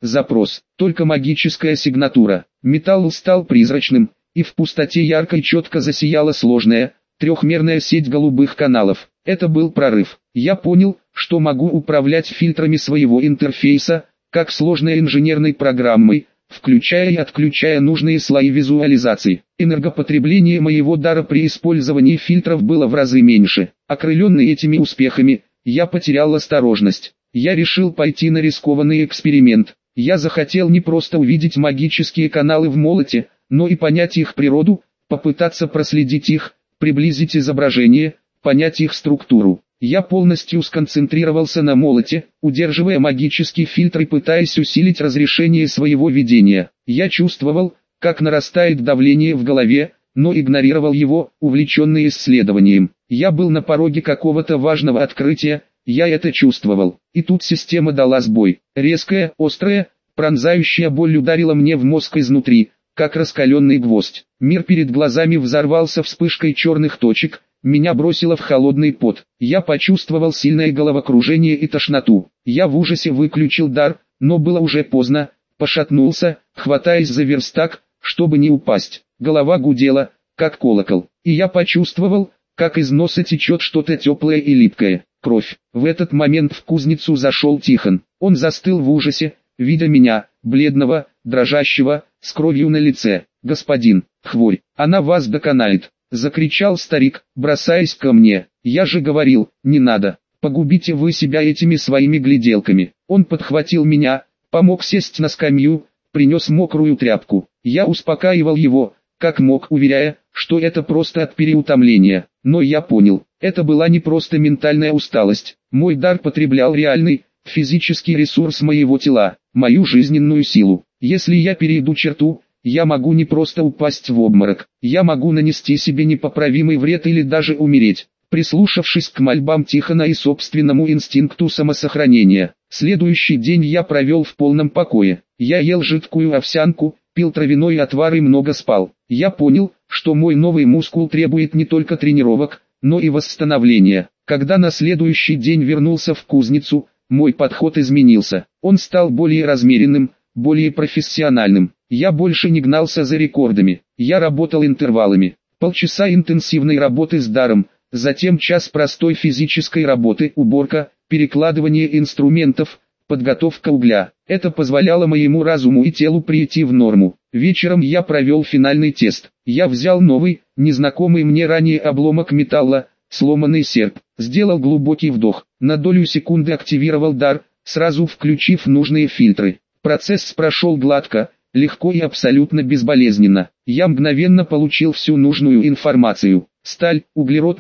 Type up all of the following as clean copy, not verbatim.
Запрос. Только магическая сигнатура. Металл стал призрачным, и в пустоте ярко и четко засияла сложная, трехмерная сеть голубых каналов. Это был прорыв. Я понял, что могу управлять фильтрами своего интерфейса, как сложной инженерной программой, включая и отключая нужные слои визуализации. Энергопотребление моего дара при использовании фильтров было в разы меньше. Окрыленный этими успехами, я потерял осторожность. Я решил пойти на рискованный эксперимент. Я захотел не просто увидеть магические каналы в молоте, но и понять их природу, попытаться проследить их, приблизить изображение, понять их структуру. Я полностью сконцентрировался на молоте, удерживая магический фильтр и пытаясь усилить разрешение своего видения. Я чувствовал, как нарастает давление в голове, но игнорировал его, увлеченный исследованием. Я был на пороге какого-то важного открытия, я это чувствовал. И тут система дала сбой. Резкая, острая, пронзающая боль ударила мне в мозг изнутри, как раскаленный гвоздь. Мир перед глазами взорвался вспышкой черных точек, меня бросило в холодный пот. Я почувствовал сильное головокружение и тошноту. Я в ужасе выключил дар, но было уже поздно, пошатнулся, хватаясь за верстак, чтобы не упасть. Голова гудела, как колокол, и я почувствовал, как из носа течет что-то теплое и липкое. Кровь. В этот момент в кузницу зашел Тихон. Он застыл в ужасе, видя меня, бледного, дрожащего, с кровью на лице. «Господин, хворь, она вас доконает!» — закричал старик, бросаясь ко мне. «Я же говорил, не надо, погубите вы себя этими своими гляделками». Он подхватил меня, помог сесть на скамью, принес мокрую тряпку. Я успокаивал его, как мог, уверяя, что это просто от переутомления. Но я понял, это была не просто ментальная усталость. Мой дар потреблял реальный, физический ресурс моего тела, мою жизненную силу. Если я перейду черту, я могу не просто упасть в обморок, я могу нанести себе непоправимый вред или даже умереть. Прислушавшись к мольбам Тихона и собственному инстинкту самосохранения, следующий день я провел в полном покое. Я ел жидкую овсянку, пил травяной отвар и много спал. Я понял, что мой новый мускул требует не только тренировок, но и восстановления. Когда на следующий день вернулся в кузницу, мой подход изменился. Он стал более размеренным, более профессиональным. Я больше не гнался за рекордами. Я работал интервалами. Полчаса интенсивной работы с даром, затем час простой физической работы, уборка, перекладывание инструментов, подготовка угля. Это позволяло моему разуму и телу прийти в норму. Вечером я провел финальный тест. Я взял новый, незнакомый мне ранее обломок металла, сломанный серп, сделал глубокий вдох, на долю секунды активировал дар, сразу включив нужные фильтры. Процесс прошел гладко, легко и абсолютно безболезненно. Я мгновенно получил всю нужную информацию. Сталь, углерод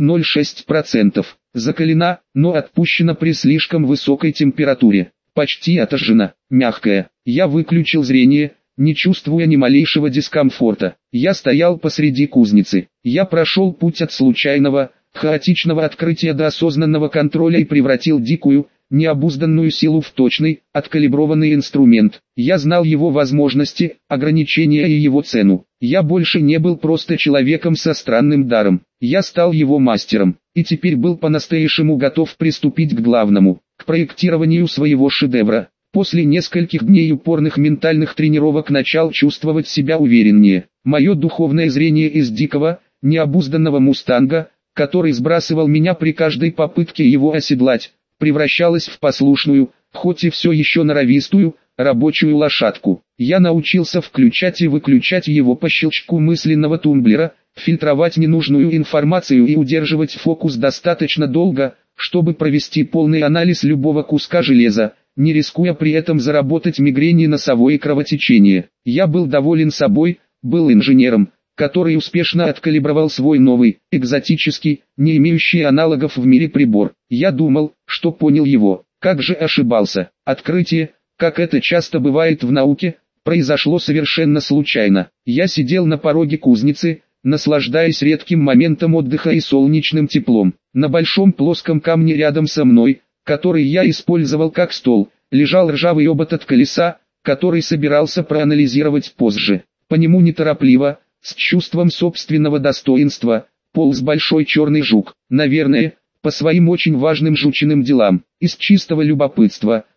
0,6%, закалена, но отпущена при слишком высокой температуре. Почти отожжена, мягкая. Я выключил зрение, не чувствуя ни малейшего дискомфорта. Я стоял посреди кузницы. Я прошел путь от случайного, хаотичного открытия до осознанного контроля и превратил дикую, необузданную силу в точный, откалиброванный инструмент. Я знал его возможности, ограничения и его цену. Я больше не был просто человеком со странным даром. Я стал его мастером, и теперь был по-настоящему готов приступить к главному, к проектированию своего шедевра. После нескольких дней упорных ментальных тренировок начал чувствовать себя увереннее. Мое духовное зрение из дикого, необузданного мустанга, который сбрасывал меня при каждой попытке его оседлать, превращалось в послушную, хоть и все еще норовистую, рабочую лошадку. Я научился включать и выключать его по щелчку мысленного тумблера, фильтровать ненужную информацию и удерживать фокус достаточно долго, чтобы провести полный анализ любого куска железа, не рискуя при этом заработать мигрень, носовое кровотечение. Я был доволен собой, был инженером, который успешно откалибровал свой новый, экзотический, не имеющий аналогов в мире прибор. Я думал, что понял его, как же ошибался. Открытие, как это часто бывает в науке, произошло совершенно случайно. Я сидел на пороге кузницы, наслаждаясь редким моментом отдыха и солнечным теплом. На большом плоском камне рядом со мной, который я использовал как стол, лежал ржавый обод от колеса, который собирался проанализировать позже. По нему неторопливо, с чувством собственного достоинства, полз большой черный жук. Наверное, по своим очень важным жучиным делам. Из чистого любопытства,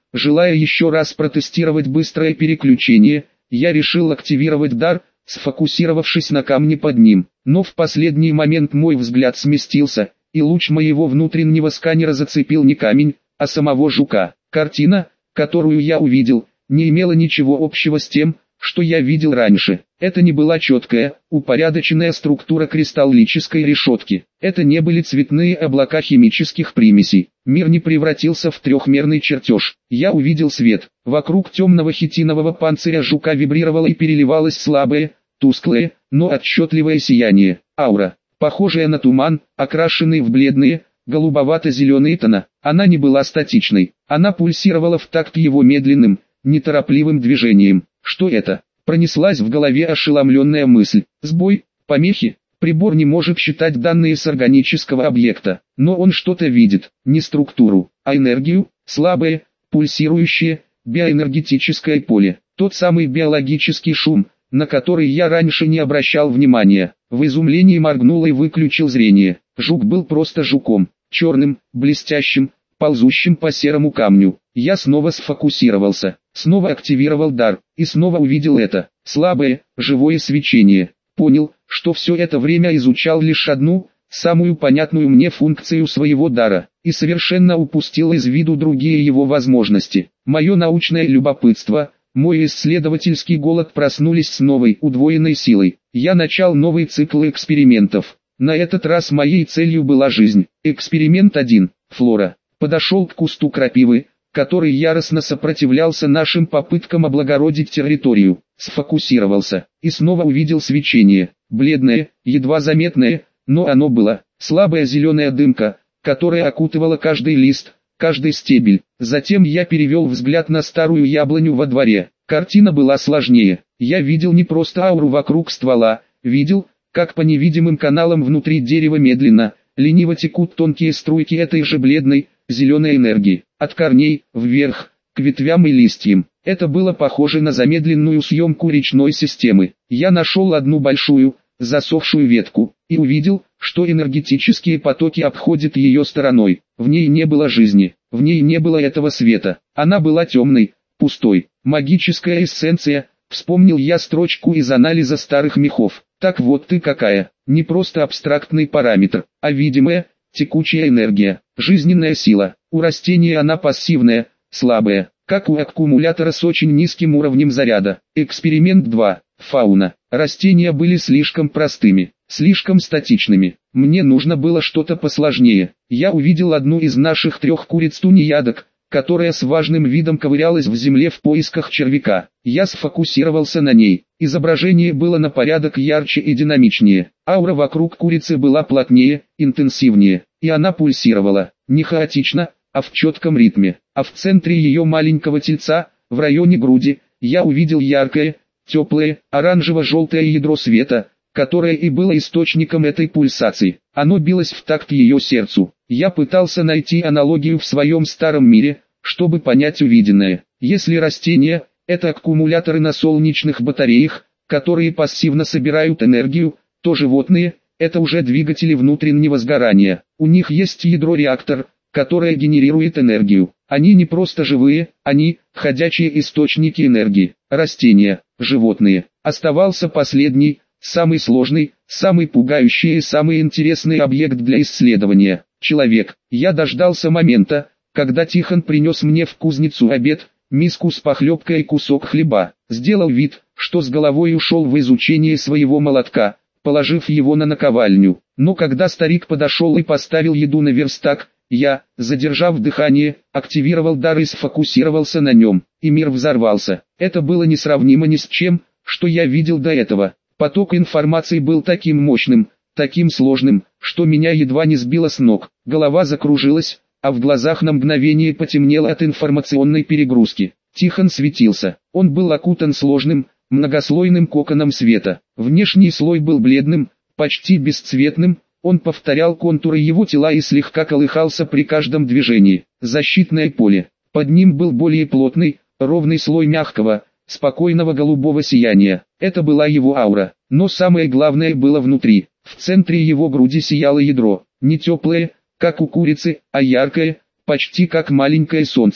Желая еще раз протестировать быстрое переключение, я решил активировать дар, сфокусировавшись на камне под ним. Но в последний момент мой взгляд сместился, и луч моего внутреннего сканера зацепил не камень, а самого жука. Картина, которую я увидел, не имела ничего общего с тем, что я видел раньше. Это не была четкая, упорядоченная структура кристаллической решетки. Это не были цветные облака химических примесей. Мир не превратился в трехмерный чертеж. Я увидел свет. Вокруг темного хитинового панциря жука вибрировало и переливалось слабое, тусклое, но отчетливое сияние. Аура, похожая на туман, окрашенный в бледные, голубовато-зеленые тона. Она не была статичной. Она пульсировала в такт его медленным, неторопливым движением. Что это? Пронеслась в голове ошеломленная мысль. Сбой, помехи. Прибор не может считать данные с органического объекта, но он что-то видит, не структуру, а энергию, слабое, пульсирующее, биоэнергетическое поле. Тот самый биологический шум, на который я раньше не обращал внимания. В изумлении моргнул и выключил зрение. Жук был просто жуком, черным, блестящим, ползущим по серому камню. Я снова сфокусировался, снова активировал дар, и снова увидел это, слабое, живое свечение. Понял, что все это время изучал лишь одну, самую понятную мне функцию своего дара, и совершенно упустил из виду другие его возможности. Мое научное любопытство, мой исследовательский голод проснулись с новой, удвоенной силой. Я начал новый цикл экспериментов. На этот раз моей целью была жизнь. Эксперимент 1. Флора. Подошел к кусту крапивы, который яростно сопротивлялся нашим попыткам облагородить территорию. Сфокусировался, и снова увидел свечение. Бледное, едва заметное, но оно было. Слабая зеленая дымка, которая окутывала каждый лист, каждый стебель. Затем я перевел взгляд на старую яблоню во дворе. Картина была сложнее. Я видел не просто ауру вокруг ствола, видел, как по невидимым каналам внутри дерева медленно, лениво текут тонкие струйки этой же бледной, зеленой энергии, от корней, вверх, к ветвям и листьям. Это было похоже на замедленную съемку речной системы. Я нашел одну большую, засохшую ветку, и увидел, что энергетические потоки обходят ее стороной. В ней не было жизни, в ней не было этого света. Она была темной, пустой. Магическая эссенция, вспомнил я строчку из анализа старых мехов. Так вот ты какая, не просто абстрактный параметр, а видимая, текучая энергия, жизненная сила. У растения она пассивная, слабая, как у аккумулятора с очень низким уровнем заряда. Эксперимент 2. Фауна. Растения были слишком простыми, слишком статичными. Мне нужно было что-то посложнее. Я увидел одну из наших 3 куриц-тунеядок, которая с важным видом ковырялась в земле в поисках червяка. Я сфокусировался на ней. Изображение было на порядок ярче и динамичнее. Аура вокруг курицы была плотнее, интенсивнее, и она пульсировала, не хаотично, а в четком ритме. А в центре ее маленького тельца, в районе груди, я увидел яркое, теплое, оранжево-желтое ядро света, которое и было источником этой пульсации. Оно билось в такт ее сердцу. Я пытался найти аналогию в своем старом мире, чтобы понять увиденное. Если растения – это аккумуляторы на солнечных батареях, которые пассивно собирают энергию, то животные – это уже двигатели внутреннего сгорания. У них есть ядро-реактор, которое генерирует энергию. Они не просто живые, они – ходячие источники энергии. Растения, животные. Оставался последний, самый сложный, самый пугающий и самый интересный объект для исследования – человек. Я дождался момента, когда Тихон принес мне в кузницу обед, миску с похлебкой и кусок хлеба. Сделал вид, что с головой ушел в изучение своего молотка, положив его на наковальню. Но когда старик подошел и поставил еду на верстак, я, задержав дыхание, активировал дар и сфокусировался на нем, и мир взорвался. Это было несравнимо ни с чем, что я видел до этого. Поток информации был таким мощным, таким сложным, что меня едва не сбило с ног. Голова закружилась, а в глазах на мгновение потемнело от информационной перегрузки. Тихон светился. Он был окутан сложным, многослойным коконом света. Внешний слой был бледным, почти бесцветным. Он повторял контуры его тела и слегка колыхался при каждом движении. Защитное поле. Под ним был более плотный, ровный слой мягкого, спокойного голубого сияния. Это была его аура. Но самое главное было внутри. В центре его груди сияло ядро. Не теплое, как у курицы, а яркое, почти как маленькое солнце.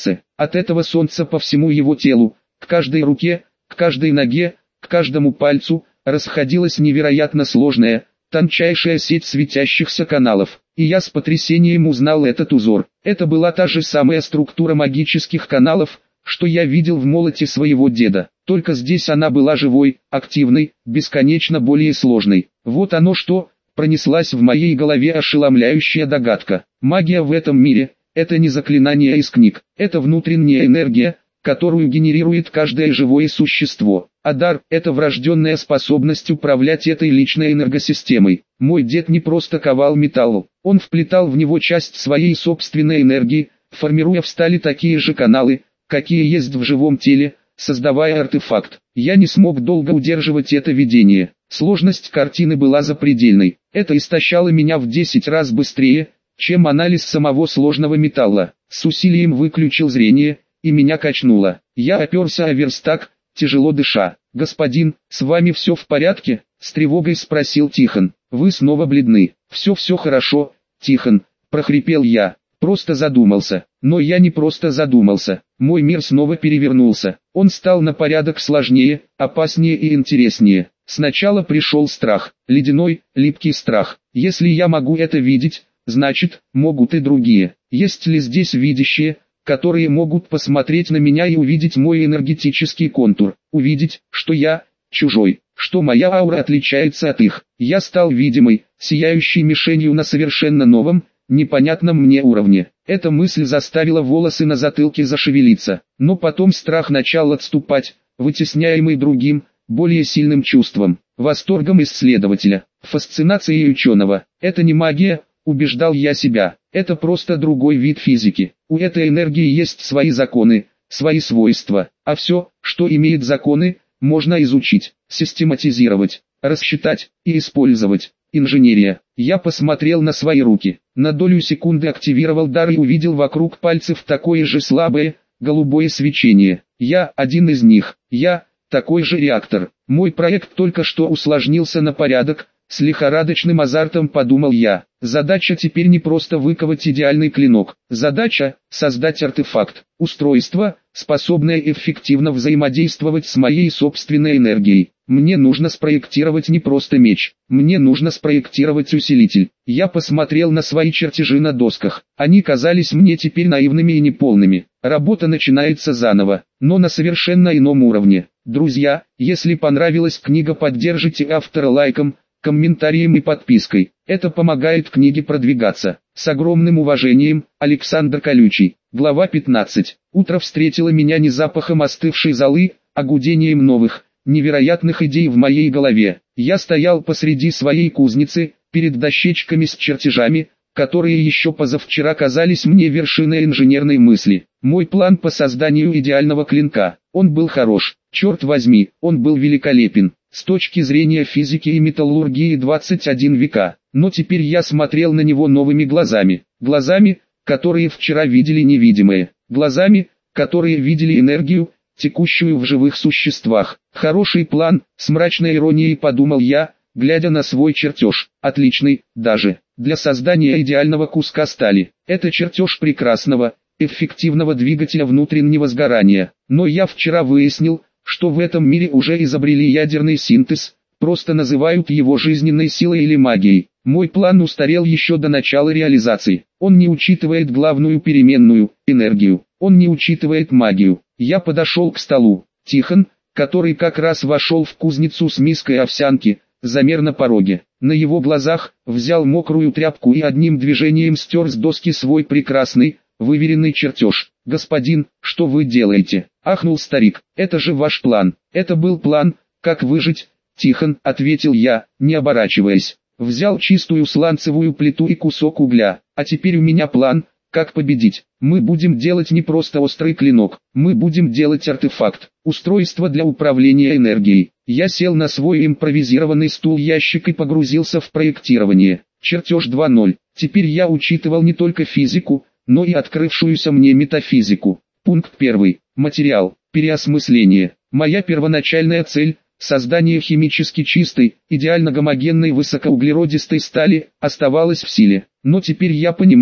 От этого солнца по всему его телу, к каждой руке, к каждой ноге, к каждому пальцу, расходилась невероятно сложная, тончайшая сеть светящихся каналов. И я с потрясением узнал этот узор. Это была та же самая структура магических каналов, что я видел в молоте своего деда. Только здесь она была живой, активной, бесконечно более сложной. Вот оно что, пронеслась в моей голове ошеломляющая догадка. Магия в этом мире – это не заклинание из книг, это внутренняя энергия, которую генерирует каждое живое существо. А дар – это врожденная способность управлять этой личной энергосистемой. Мой дед не просто ковал металл, он вплетал в него часть своей собственной энергии, формируя в стали такие же каналы, какие есть в живом теле, создавая артефакт. Я не смог долго удерживать это видение. Сложность картины была запредельной. Это истощало меня в 10 раз быстрее, чем анализ самого сложного металла. С усилием выключил зрение, и меня качнуло. Я оперся о верстак, тяжело дыша. «Господин, с вами все в порядке?» — с тревогой спросил Тихон. «Вы снова бледны». «Все хорошо, Тихон», — прохрипел я. Просто задумался. Но я не просто задумался. Мой мир снова перевернулся. Он стал на порядок сложнее, опаснее и интереснее. Сначала пришел страх. Ледяной, липкий страх. Если я могу это видеть, значит, могут и другие. Есть ли здесь видящие, которые могут посмотреть на меня и увидеть мой энергетический контур? Увидеть, что я чужой, что моя аура отличается от их. Я стал видимой, сияющей мишенью на совершенно новом, непонятном мне уровне. Эта мысль заставила волосы на затылке зашевелиться, но потом страх начал отступать, вытесняемый другим, более сильным чувством, восторгом исследователя, фасцинацией ученого. Это не магия, убеждал я себя, это просто другой вид физики. У этой энергии есть свои законы, свои свойства, а все, что имеет законы, можно изучить, систематизировать, рассчитать и использовать. Инженерия. Я посмотрел на свои руки. На долю секунды активировал дар и увидел вокруг пальцев такое же слабое, голубое свечение. Я один из них. Я такой же реактор. Мой проект только что усложнился на порядок. С лихорадочным азартом подумал я. Задача теперь не просто выковать идеальный клинок. Задача – создать артефакт, устройство, способное эффективно взаимодействовать с моей собственной энергией. Мне нужно спроектировать не просто меч, мне нужно спроектировать усилитель. Я посмотрел на свои чертежи на досках. Они казались мне теперь наивными и неполными. Работа начинается заново, но на совершенно ином уровне. Друзья, если понравилась книга, поддержите автора лайком, комментарием и подпиской. Это помогает книге продвигаться. С огромным уважением, Александр Колючий. Глава 15. Утро встретило меня не запахом остывшей золы, а гудением новых, невероятных идей в моей голове. Я стоял посреди своей кузницы, перед дощечками с чертежами, которые еще позавчера казались мне вершиной инженерной мысли. Мой план по созданию идеального клинка. Он был хорош. Черт возьми, он был великолепен. С точки зрения физики и металлургии 21 века. Но теперь я смотрел на него новыми глазами. Глазами, которые вчера видели невидимое. Глазами, которые видели энергию, текущую в живых существах. Хороший план, с мрачной иронией подумал я, глядя на свой чертеж. Отличный, даже, для создания идеального куска стали. Это чертеж прекрасного, эффективного двигателя внутреннего сгорания. Но я вчера выяснил, что в этом мире уже изобрели ядерный синтез, просто называют его жизненной силой или магией. Мой план устарел еще до начала реализации. Он не учитывает главную переменную, энергию. Он не учитывает магию. Я подошел к столу. Тихон, который как раз вошел в кузницу с миской овсянки, замер на пороге. На его глазах взял мокрую тряпку и одним движением стер с доски свой прекрасный, выверенный чертеж. «Господин, что вы делаете?» — ахнул старик. «Это же ваш план». «Это был план, как выжить, Тихон», — ответил я, не оборачиваясь. Взял чистую сланцевую плиту и кусок угля. «А теперь у меня план, как победить. Мы будем делать не просто острый клинок, мы будем делать артефакт, устройство для управления энергией». Я сел на свой импровизированный стул-ящик и погрузился в проектирование. Чертеж 2.0. Теперь я учитывал не только физику, но и открывшуюся мне метафизику. Пункт 1. Материал. Переосмысление. Моя первоначальная цель – создание химически чистой, идеально гомогенной высокоуглеродистой стали – оставалась в силе. Но теперь я понимал,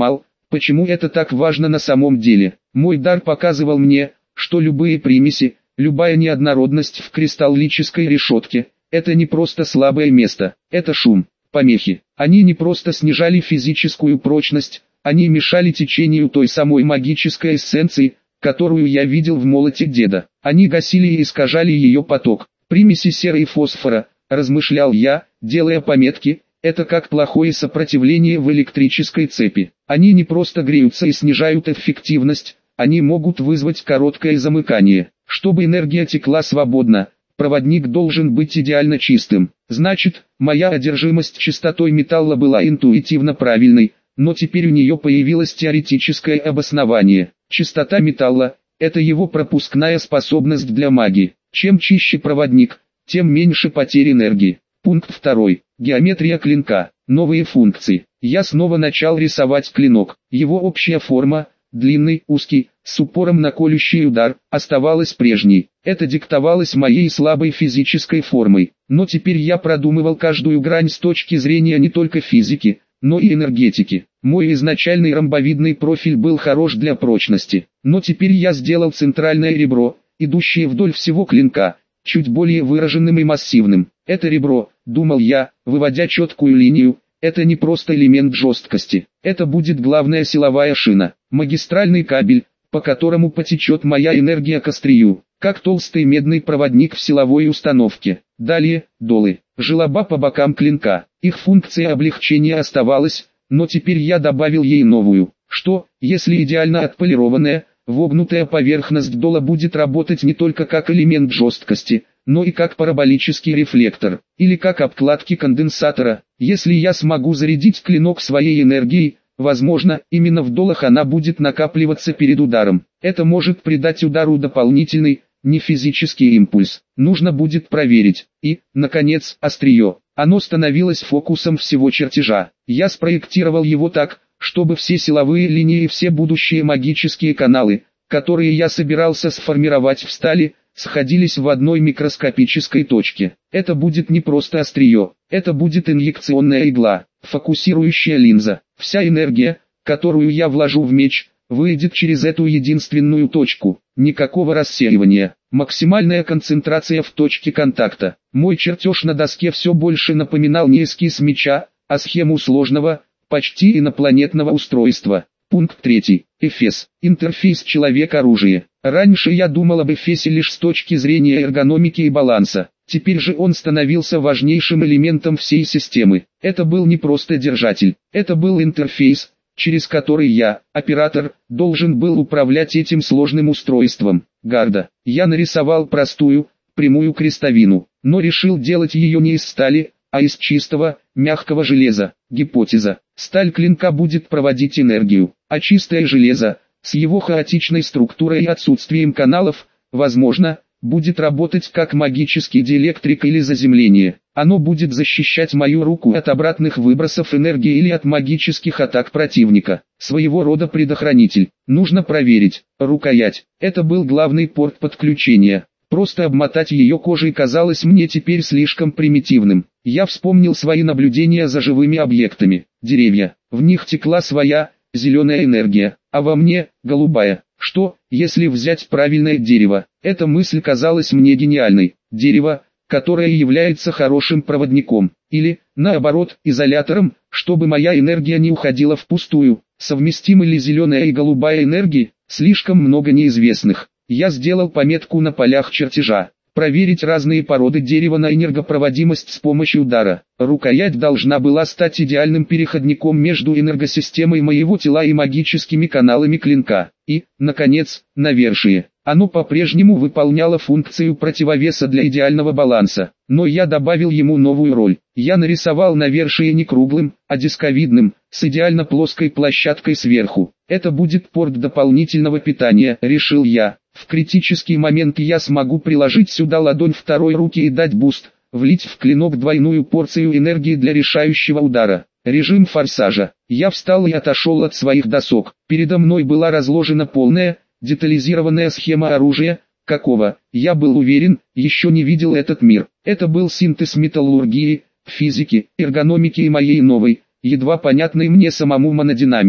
Почему это так важно на самом деле? Мой дар показывал мне, что любые примеси, любая неоднородность в кристаллической решетке – это не просто слабое место, это шум, помехи. Они не просто снижали физическую прочность, они мешали течению той самой магической эссенции, которую я видел в молоте деда. Они гасили и искажали ее поток. Примеси серы и фосфора, размышлял я, делая пометки, это как плохое сопротивление в электрической цепи. Они не просто греются и снижают эффективность, они могут вызвать короткое замыкание. Чтобы энергия текла свободно, проводник должен быть идеально чистым. Значит, моя одержимость чистотой металла была интуитивно правильной, но теперь у нее появилось теоретическое обоснование. Чистота металла – это его пропускная способность для магии. Чем чище проводник, тем меньше потерь энергии. Пункт 2. Геометрия клинка. Новые функции. Я снова начал рисовать клинок. Его общая форма, длинный, узкий, с упором на колющий удар, оставалась прежней. Это диктовалось моей слабой физической формой. Но теперь я продумывал каждую грань с точки зрения не только физики, но и энергетики. Мой изначальный ромбовидный профиль был хорош для прочности. Но теперь я сделал центральное ребро, идущее вдоль всего клинка, чуть более выраженным и массивным. Это ребро, думал я, выводя четкую линию, это не просто элемент жесткости. Это будет главная силовая шина, магистральный кабель, по которому потечет моя энергия к острию, как толстый медный проводник в силовой установке. Далее, долы, желоба по бокам клинка. Их функция облегчения оставалась, но теперь я добавил ей новую. Что, если идеально отполированная, вогнутая поверхность дола будет работать не только как элемент жесткости, но и как параболический рефлектор, или как обкладки конденсатора. Если я смогу зарядить клинок своей энергией, возможно, именно в долах она будет накапливаться перед ударом. Это может придать удару дополнительный, не физический импульс. Нужно будет проверить. И, наконец, острие. Оно становилось фокусом всего чертежа. Я спроектировал его так, чтобы все силовые линии и все будущие магические каналы, которые я собирался сформировать в стали, сходились в одной микроскопической точке. Это будет не просто острие, это будет инъекционная игла, фокусирующая линза. Вся энергия, которую я вложу в меч, выйдет через эту единственную точку. Никакого рассеивания. Максимальная концентрация в точке контакта. Мой чертеж на доске все больше напоминал не эскиз меча, а схему сложного, почти инопланетного устройства. Пункт 3. Эфес. Интерфейс человек-оружие. Раньше я думал об эфесе лишь с точки зрения эргономики и баланса. Теперь же он становился важнейшим элементом всей системы. Это был не просто держатель. Это был интерфейс, через который я, оператор, должен был управлять этим сложным устройством. Гарда. Я нарисовал простую, прямую крестовину, но решил делать ее не из стали, а из чистого, мягкого железа. Гипотеза. Сталь клинка будет проводить энергию, а чистое железо, с его хаотичной структурой и отсутствием каналов, возможно, будет работать как магический диэлектрик или заземление. Оно будет защищать мою руку от обратных выбросов энергии или от магических атак противника. Своего рода предохранитель. Нужно проверить. Рукоять. Это был главный порт подключения. Просто обмотать ее кожей казалось мне теперь слишком примитивным. Я вспомнил свои наблюдения за живыми объектами. Деревья. В них текла своя, зеленая энергия, а во мне, голубая. Что, если взять правильное дерево? Эта мысль казалась мне гениальной. Дерево, которое является хорошим проводником. Или, наоборот, изолятором, чтобы моя энергия не уходила впустую. Совместимы ли зеленая и голубая энергии? Слишком много неизвестных. Я сделал пометку на полях чертежа. Проверить разные породы дерева на энергопроводимость с помощью дара. Рукоять должна была стать идеальным переходником между энергосистемой моего тела и магическими каналами клинка. И, наконец, навершие. Оно по-прежнему выполняло функцию противовеса для идеального баланса, но я добавил ему новую роль. Я нарисовал навершие не круглым, а дисковидным, с идеально плоской площадкой сверху. Это будет порт дополнительного питания, решил я. В критический момент я смогу приложить сюда ладонь второй руки и дать буст, влить в клинок двойную порцию энергии для решающего удара. Режим форсажа. Я встал и отошел от своих досок. Передо мной была разложена полная, детализированная схема оружия, какого, я был уверен, еще не видел этот мир. Это был синтез металлургии, физики, эргономики и моей новой, едва понятной мне самому монодинамики.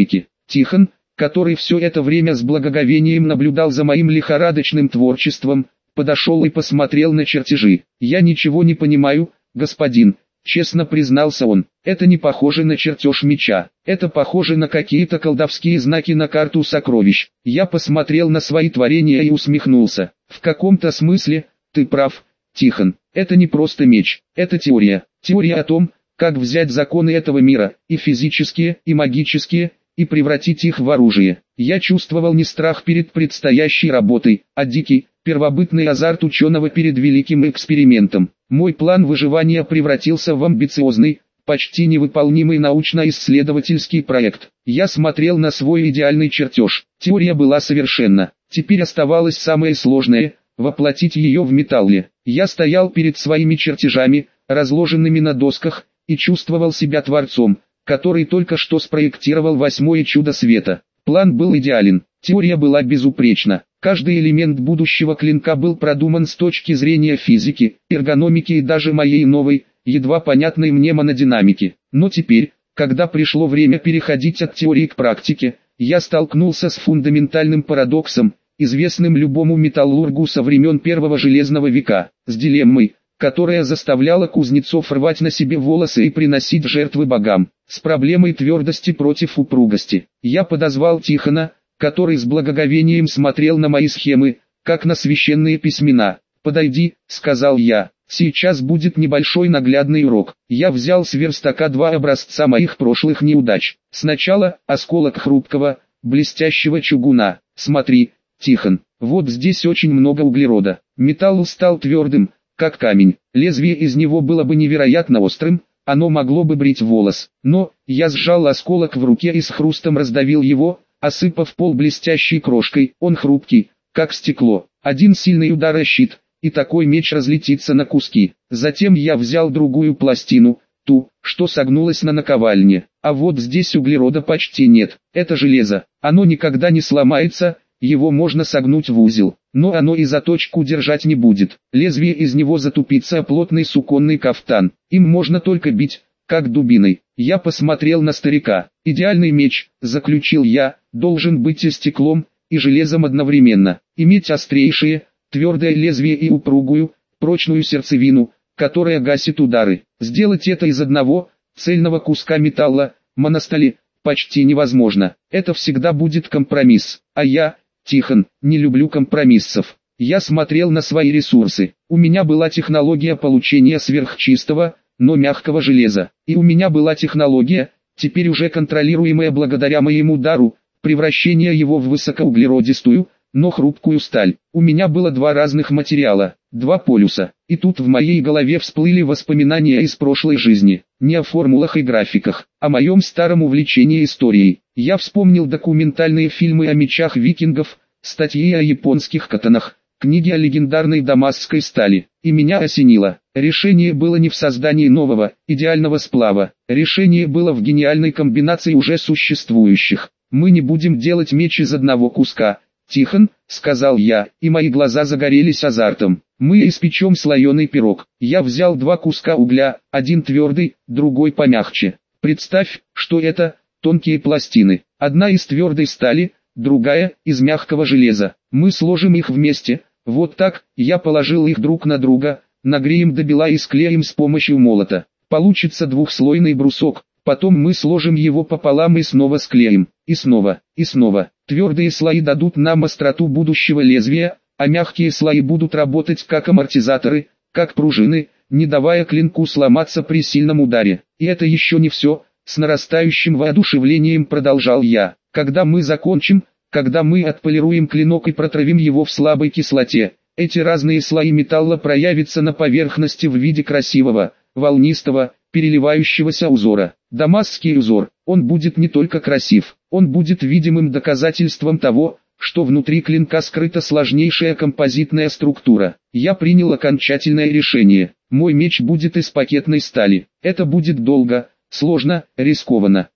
Тихон, который все это время с благоговением наблюдал за моим лихорадочным творчеством, подошел и посмотрел на чертежи. «Я ничего не понимаю, господин», — честно признался он. «Это не похоже на чертеж меча. Это похоже на какие-то колдовские знаки на карту сокровищ». Я посмотрел на свои творения и усмехнулся. «В каком-то смысле, ты прав, Тихон. Это не просто меч, это теория. Теория о том, как взять законы этого мира, и физические, и магические, и превратить их в оружие». Я чувствовал не страх перед предстоящей работой, а дикий, первобытный азарт ученого перед великим экспериментом. Мой план выживания превратился в амбициозный, почти невыполнимый научно-исследовательский проект. Я смотрел на свой идеальный чертеж. Теория была совершенна. Теперь оставалось самое сложное – воплотить ее в металле. Я стоял перед своими чертежами, разложенными на досках, и чувствовал себя творцом, который только что спроектировал восьмое чудо света. План был идеален, теория была безупречна. Каждый элемент будущего клинка был продуман с точки зрения физики, эргономики и даже моей новой, едва понятной мне монодинамики. Но теперь, когда пришло время переходить от теории к практике, я столкнулся с фундаментальным парадоксом, известным любому металлургу со времен первого железного века, с дилеммой, которая заставляла кузнецов рвать на себе волосы и приносить жертвы богам, с проблемой твердости против упругости. Я подозвал Тихона, который с благоговением смотрел на мои схемы, как на священные письмена. «Подойди», — сказал я, — «сейчас будет небольшой наглядный урок». Я взял с верстака два образца моих прошлых неудач. Сначала осколок хрупкого, блестящего чугуна. «Смотри, Тихон, вот здесь очень много углерода. Металл стал твердым, как камень. Лезвие из него было бы невероятно острым, оно могло бы брить волос. Но я сжал осколок в руке и с хрустом раздавил его, осыпав пол блестящей крошкой. Он хрупкий, как стекло. Один сильный удар о щит, и такой меч разлетится на куски. Затем я взял другую пластину, ту, что согнулась на наковальне. А вот здесь углерода почти нет. Это железо. Оно никогда не сломается, его можно согнуть в узел. Но оно и заточку держать не будет. Лезвие из него затупится о плотный суконный кафтан. Им можно только бить, как дубиной. Я посмотрел на старика. «Идеальный меч», — заключил я, — «должен быть и стеклом, и железом одновременно. Иметь острейшее, твердое лезвие и упругую, прочную сердцевину, которая гасит удары. Сделать это из одного, цельного куска металла, моностали, почти невозможно. Это всегда будет компромисс. А я, Тихон, не люблю компромиссов». Я смотрел на свои ресурсы. У меня была технология получения сверхчистого, но мягкого железа. И у меня была технология, теперь уже контролируемая благодаря моему дару, превращения его в высокоуглеродистую, но хрупкую сталь. У меня было два разных материала, два полюса. И тут в моей голове всплыли воспоминания из прошлой жизни. Не о формулах и графиках, а о моем старом увлечении историей. Я вспомнил документальные фильмы о мечах викингов, статьи о японских катанах, книги о легендарной дамасской стали. И меня осенило. Решение было не в создании нового, идеального сплава. Решение было в гениальной комбинации уже существующих. «Мы не будем делать меч из одного куска, Тихон», — сказал я, и мои глаза загорелись азартом. «Мы испечем слоеный пирог». Я взял два куска угля, один твердый, другой помягче. Представь, что это тонкие пластины. Одна из твердой стали, другая из мягкого железа. Мы сложим их вместе. Вот так. Я положил их друг на друга, нагреем до бела и склеим с помощью молота. Получится двухслойный брусок. Потом мы сложим его пополам и снова склеим. И снова, и снова. Твердые слои дадут нам остроту будущего лезвия, а мягкие слои будут работать как амортизаторы, как пружины, не давая клинку сломаться при сильном ударе. И это еще не все. С нарастающим воодушевлением продолжал я. Когда мы закончим, когда мы отполируем клинок и протравим его в слабой кислоте, эти разные слои металла проявятся на поверхности в виде красивого, волнистого, переливающегося узора. Дамасский узор, он будет не только красив, он будет видимым доказательством того, что внутри клинка скрыта сложнейшая композитная структура. Я принял окончательное решение. Мой меч будет из пакетной стали. Это будет долго, сложно, рискованно.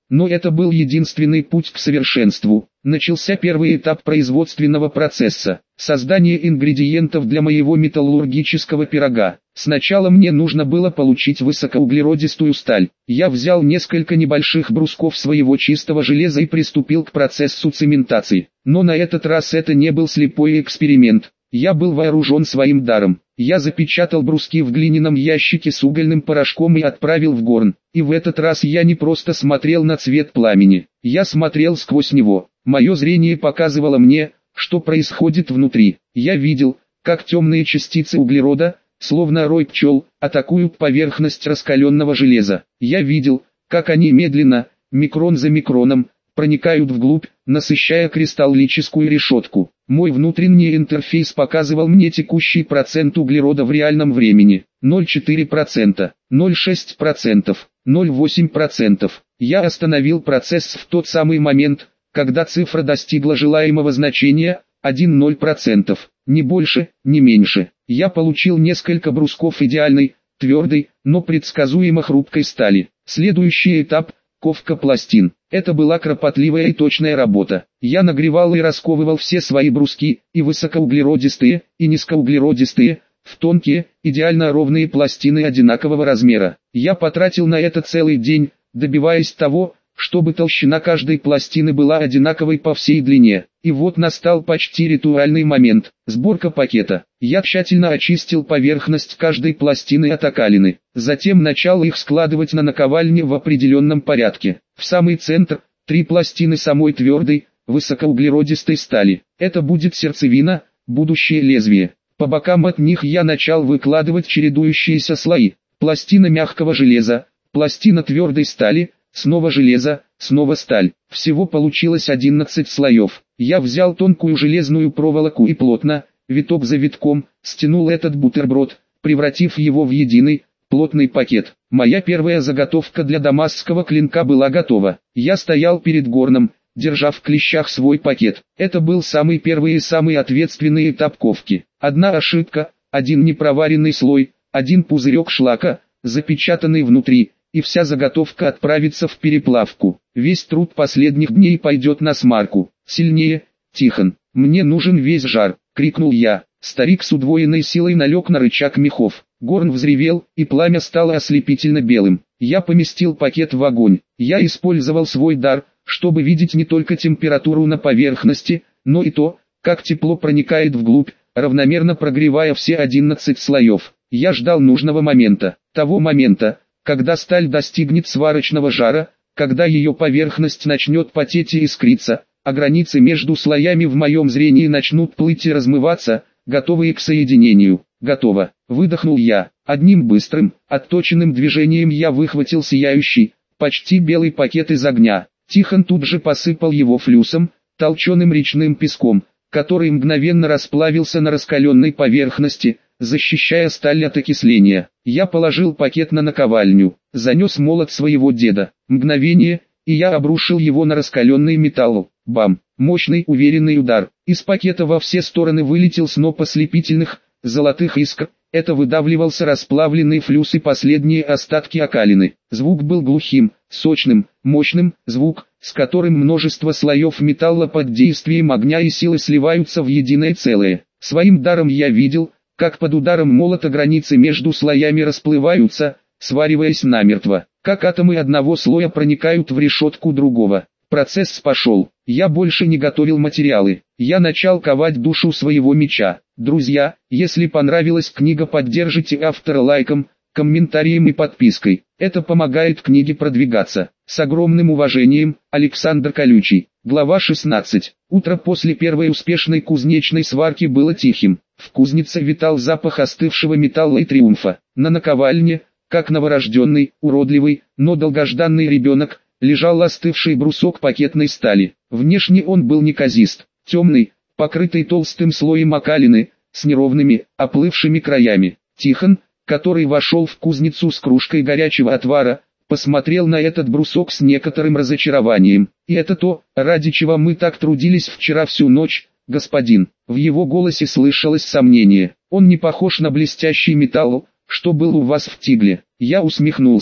Но это был единственный путь к совершенству. Начался первый этап производственного процесса – создание ингредиентов для моего металлургического пирога. Сначала мне нужно было получить высокоуглеродистую сталь. Я взял несколько небольших брусков своего чистого железа и приступил к процессу цементации. Но на этот раз это не был слепой эксперимент. Я был вооружен своим даром. Я запечатал бруски в глиняном ящике с угольным порошком и отправил в горн. И в этот раз я не просто смотрел на цвет пламени. Я смотрел сквозь него. Мое зрение показывало мне, что происходит внутри. Я видел, как темные частицы углерода, словно рой пчел, атакуют поверхность раскаленного железа. Я видел, как они медленно, микрон за микроном, проникают вглубь, насыщая кристаллическую решетку. Мой внутренний интерфейс показывал мне текущий процент углерода в реальном времени. 0,4%, 0,6%, 0,8%. Я остановил процесс в тот самый момент, когда цифра достигла желаемого значения, 1,0%, не больше, не меньше. Я получил несколько брусков идеальной, твердой, но предсказуемо хрупкой стали. Следующий этап – ковка пластин. Это была кропотливая и точная работа. Я нагревал и расковывал все свои бруски, и высокоуглеродистые, и низкоуглеродистые, в тонкие, идеально ровные пластины одинакового размера. Я потратил на это целый день, добиваясь того, чтобы толщина каждой пластины была одинаковой по всей длине. И вот настал почти ритуальный момент – сборка пакета. Я тщательно очистил поверхность каждой пластины от окалины. Затем начал их складывать на наковальне в определенном порядке. В самый центр – 3 пластины самой твердой, высокоуглеродистой стали. Это будет сердцевина, будущее лезвие. По бокам от них я начал выкладывать чередующиеся слои. Пластина мягкого железа, пластина твердой стали, снова железо, снова сталь. Всего получилось 11 слоев. Я взял тонкую железную проволоку и плотно, виток за витком, стянул этот бутерброд, превратив его в единый, плотный пакет. Моя первая заготовка для дамасского клинка была готова. Я стоял перед горном, держа в клещах свой пакет. Это был самый первый и самый ответственный этап ковки. Одна ошибка, один непроваренный слой, один пузырек шлака, запечатанный внутри, и вся заготовка отправится в переплавку. Весь труд последних дней пойдет на смарку. Сильнее, Тихон, мне нужен весь жар, крикнул я. Старик с удвоенной силой налег на рычаг мехов. Горн взревел, и пламя стало ослепительно белым. Я поместил пакет в огонь. Я использовал свой дар, чтобы видеть не только температуру на поверхности, но и то, как тепло проникает вглубь, равномерно прогревая все 11 слоев. Я ждал нужного момента, того момента, когда сталь достигнет сварочного жара, когда ее поверхность начнет потеть и искриться, а границы между слоями в моем зрении начнут плыть и размываться, готовые к соединению. Готово, выдохнул я. Одним быстрым, отточенным движением я выхватил сияющий, почти белый пакет из огня. Тихон тут же посыпал его флюсом, толченым речным песком, который мгновенно расплавился на раскаленной поверхности, защищая сталь от окисления. Я положил пакет на наковальню, занес молот своего деда. Мгновение, и я обрушил его на раскаленный металл. Бам! Мощный уверенный удар. Из пакета во все стороны вылетел сноп ослепительных, золотых искр. Это выдавливался расплавленный флюс и последние остатки окалины. Звук был глухим, сочным, мощным, звук, с которым множество слоев металла под действием огня и силы сливаются в единое целое. Своим даром я видел, как под ударом молота границы между слоями расплываются, свариваясь намертво, как атомы одного слоя проникают в решетку другого. Процесс пошел. Я больше не готовил материалы. Я начал ковать душу своего меча. Друзья, если понравилась книга, поддержите автора лайком, комментарием и подпиской. Это помогает книге продвигаться. С огромным уважением, Александр Колючий. Глава 16. Утро после первой успешной кузнечной сварки было тихим. В кузнице витал запах остывшего металла и триумфа. На наковальне, как новорожденный, уродливый, но долгожданный ребенок, лежал остывший брусок пакетной стали. Внешне он был неказист, темный, покрытый толстым слоем окалины, с неровными, оплывшими краями. Тихон, который вошел в кузницу с кружкой горячего отвара, посмотрел на этот брусок с некоторым разочарованием. «И это то, ради чего мы так трудились вчера всю ночь, господин». В его голосе слышалось сомнение. «Он не похож на блестящий металл, что был у вас в тигле». Я усмехнулся.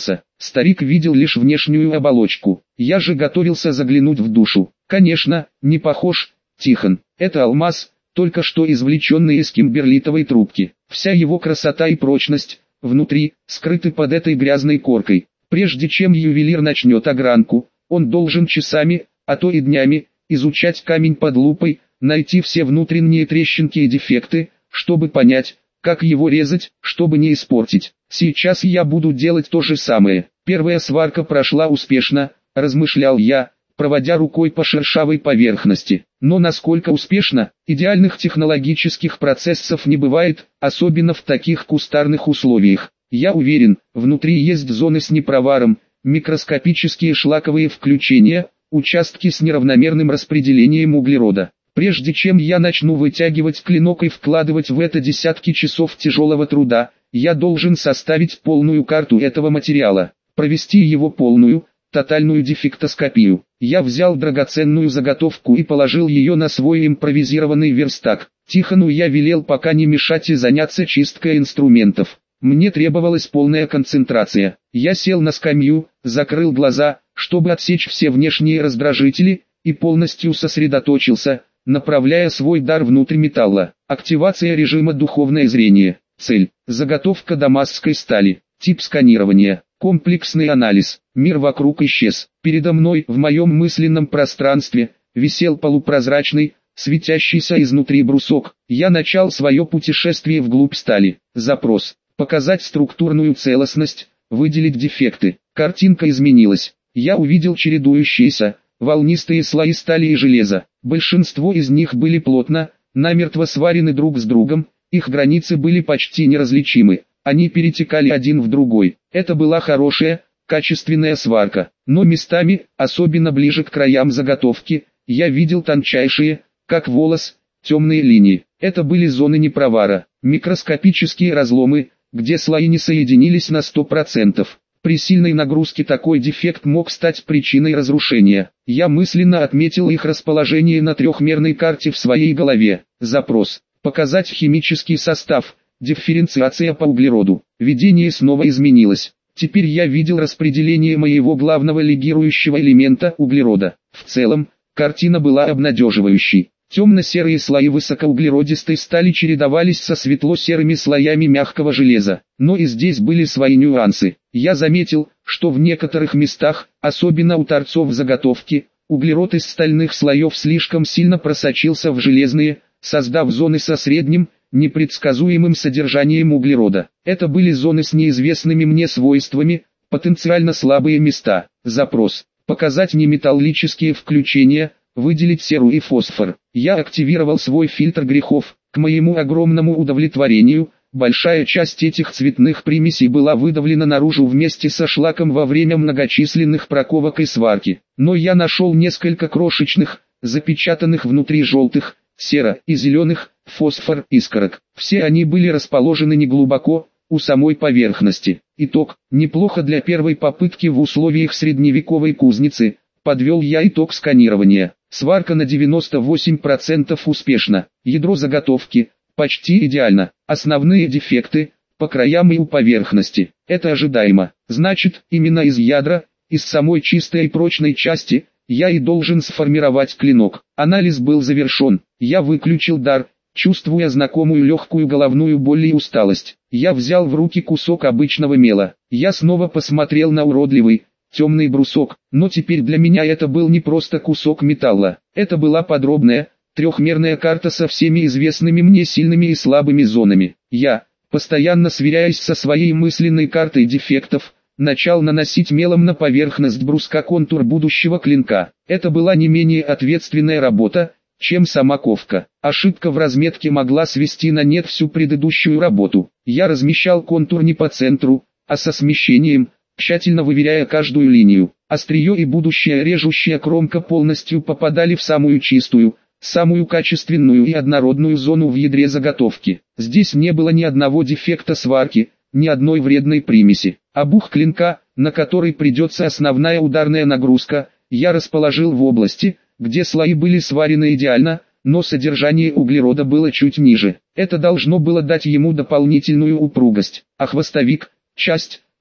Старик видел лишь внешнюю оболочку. Я же готовился заглянуть в душу. Конечно, не похож, Тихон. Это алмаз, только что извлеченный из кимберлитовой трубки. Вся его красота и прочность, внутри, скрыты под этой грязной коркой. Прежде чем ювелир начнет огранку, он должен часами, а то и днями, изучать камень под лупой, найти все внутренние трещинки и дефекты, чтобы понять, как его резать, чтобы не испортить. Сейчас я буду делать то же самое. Первая сварка прошла успешно, размышлял я, проводя рукой по шершавой поверхности. Но насколько успешно, идеальных технологических процессов не бывает, особенно в таких кустарных условиях. Я уверен, внутри есть зоны с непроваром, микроскопические шлаковые включения, участки с неравномерным распределением углерода. Прежде чем я начну вытягивать клинок и вкладывать в это десятки часов тяжелого труда, я должен составить полную карту этого материала, провести его полную, тотальную дефектоскопию. Я взял драгоценную заготовку и положил ее на свой импровизированный верстак. Тихону я велел пока не мешать и заняться чисткой инструментов. Мне требовалась полная концентрация. Я сел на скамью, закрыл глаза, чтобы отсечь все внешние раздражители, и полностью сосредоточился, направляя свой дар внутрь металла. Активация режима духовное зрение. Цель – заготовка дамасской стали. Тип сканирования – комплексный анализ. Мир вокруг исчез. Передо мной, в моем мысленном пространстве, висел полупрозрачный, светящийся изнутри брусок. Я начал свое путешествие вглубь стали. Запрос – показать структурную целостность, выделить дефекты. Картинка изменилась. Я увидел чередующиеся, волнистые слои стали и железа. Большинство из них были плотно, намертво сварены друг с другом, их границы были почти неразличимы. Они перетекали один в другой. Это была хорошая, качественная сварка. Но местами, особенно ближе к краям заготовки, я видел тончайшие, как волос, темные линии. Это были зоны непровара, микроскопические разломы, где слои не соединились на 100%. При сильной нагрузке такой дефект мог стать причиной разрушения. Я мысленно отметил их расположение на трехмерной карте в своей голове. Запрос. Показать химический состав. Дифференциация по углероду. Видение снова изменилось. Теперь я видел распределение моего главного легирующего элемента углерода. В целом, картина была обнадеживающей. Темно-серые слои высокоуглеродистой стали чередовались со светло-серыми слоями мягкого железа. Но и здесь были свои нюансы. Я заметил, что в некоторых местах, особенно у торцов заготовки, углерод из стальных слоев слишком сильно просочился в железные, создав зоны со средним, непредсказуемым содержанием углерода. Это были зоны с неизвестными мне свойствами, потенциально слабые места. Запрос. Показать неметаллические включения, выделить серу и фосфор. Я активировал свой фильтр грехов. К моему огромному удовлетворению, большая часть этих цветных примесей была выдавлена наружу вместе со шлаком во время многочисленных проковок и сварки. Но я нашел несколько крошечных, запечатанных внутри желтых, сера и зеленых, фосфор искорок. Все они были расположены неглубоко, у самой поверхности. Итог. Неплохо для первой попытки в условиях средневековой кузницы. Подвел я итог сканирования. Сварка на 98% успешна. Ядро заготовки почти идеально. Основные дефекты по краям и у поверхности. Это ожидаемо. Значит, именно из ядра, из самой чистой и прочной части, я и должен сформировать клинок. Анализ был завершен. Я выключил дар, чувствуя знакомую легкую головную боль и усталость. Я взял в руки кусок обычного мела. Я снова посмотрел на уродливый, темный брусок, но теперь для меня это был не просто кусок металла. Это была подробная, трехмерная карта со всеми известными мне сильными и слабыми зонами. Я, постоянно сверяясь со своей мысленной картой дефектов, начал наносить мелом на поверхность бруска контур будущего клинка. Это была не менее ответственная работа, чем сама ковка. Ошибка в разметке могла свести на нет всю предыдущую работу. Я размещал контур не по центру, а со смещением, тщательно выверяя каждую линию. Острие и будущая режущая кромка полностью попадали в самую чистую, самую качественную и однородную зону в ядре заготовки. Здесь не было ни одного дефекта сварки, ни одной вредной примеси. Обух клинка, на который придется основная ударная нагрузка, я расположил в области, где слои были сварены идеально, но содержание углерода было чуть ниже. Это должно было дать ему дополнительную упругость. А хвостовик, часть,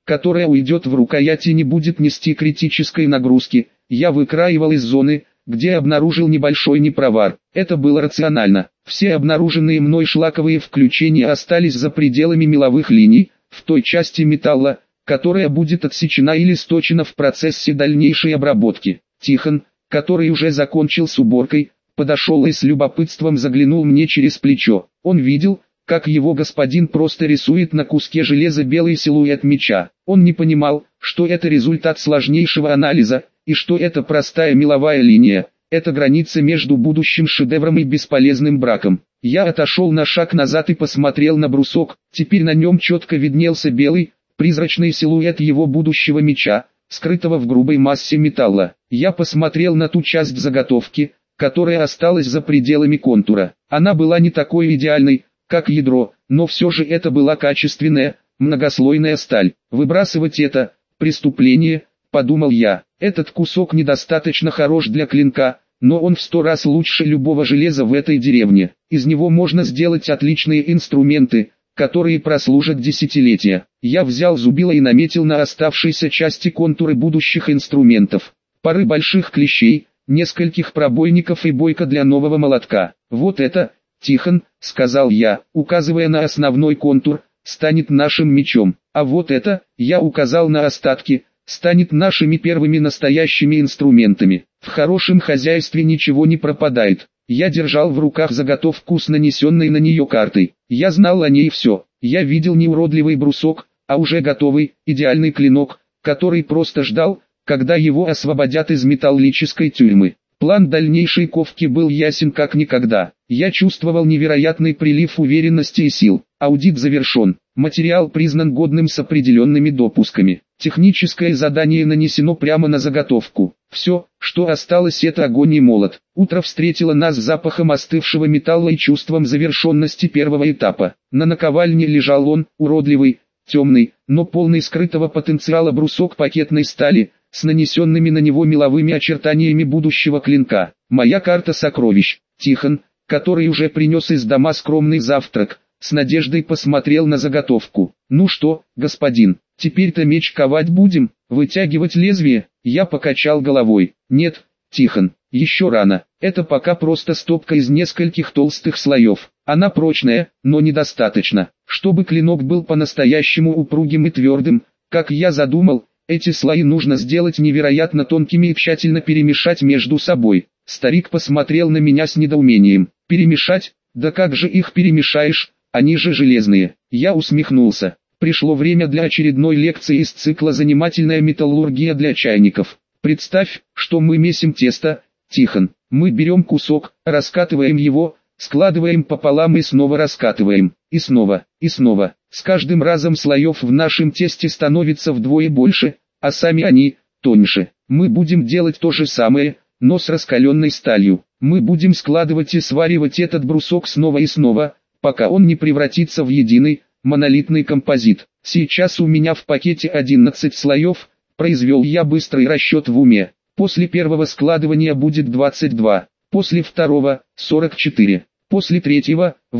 которая уйдет в рукоять и не будет нести критической нагрузки. Я выкраивал из зоны, где обнаружил небольшой непровар. Это было рационально. Все обнаруженные мной шлаковые включения остались за пределами меловых линий, в той части металла, которая будет отсечена или сточена в процессе дальнейшей обработки. Тихон, который уже закончил с уборкой, подошел и с любопытством заглянул мне через плечо. Он видел, как его господин просто рисует на куске железа белый силуэт меча. Он не понимал, что это результат сложнейшего анализа, и что это простая меловая линия, это граница между будущим шедевром и бесполезным браком. Я отошел на шаг назад и посмотрел на брусок, теперь на нем четко виднелся белый, призрачный силуэт его будущего меча, скрытого в грубой массе металла. Я посмотрел на ту часть заготовки, которая осталась за пределами контура. Она была не такой идеальной, как ядро, но все же это была качественная, многослойная сталь. Выбрасывать это – преступление, подумал я. Этот кусок недостаточно хорош для клинка, но он в 100 раз лучше любого железа в этой деревне. Из него можно сделать отличные инструменты, которые прослужат десятилетия. Я взял зубило и наметил на оставшейся части контуры будущих инструментов. Пары больших клещей, нескольких пробойников и бойка для нового молотка. Вот это, Тихон, сказал я, указывая на основной контур, станет нашим мечом. А вот это, я указал на остатки, станет нашими первыми настоящими инструментами. В хорошем хозяйстве ничего не пропадает. Я держал в руках заготовку с нанесенной на нее картой. Я знал о ней все. Я видел не уродливый брусок, а уже готовый, идеальный клинок, который просто ждал, когда его освободят из металлической тюрьмы. План дальнейшей ковки был ясен как никогда. Я чувствовал невероятный прилив уверенности и сил. Аудит завершен. Материал признан годным с определенными допусками. Техническое задание нанесено прямо на заготовку. Все, что осталось, это огонь и молот. Утро встретило нас запахом остывшего металла и чувством завершенности первого этапа. На наковальне лежал он, уродливый, темный, но полный скрытого потенциала брусок пакетной стали, с нанесенными на него меловыми очертаниями будущего клинка. Моя карта сокровищ. Тихон, который уже принес из дома скромный завтрак, с надеждой посмотрел на заготовку. «Ну что, господин, теперь-то меч ковать будем, вытягивать лезвие?» Я покачал головой. «Нет, Тихон, еще рано, это пока просто стопка из нескольких толстых слоев. Она прочная, но недостаточно, чтобы клинок был по-настоящему упругим и твердым, как я задумал. Эти слои нужно сделать невероятно тонкими и тщательно перемешать между собой». Старик посмотрел на меня с недоумением. «Перемешать? Да как же их перемешаешь? Они же железные». Я усмехнулся. Пришло время для очередной лекции из цикла «Занимательная металлургия для чайников». Представь, что мы месим тесто, Тихон. Мы берем кусок, раскатываем его, складываем пополам и снова раскатываем. И снова, и снова. С каждым разом слоев в нашем тесте становится вдвое больше, а сами они тоньше. Мы будем делать то же самое, но с раскаленной сталью. Мы будем складывать и сваривать этот брусок снова и снова, пока он не превратится в единый, монолитный композит. Сейчас у меня в пакете 11 слоев, произвел я быстрый расчет в уме. После первого складывания будет 22, после второго – 44, после третьего –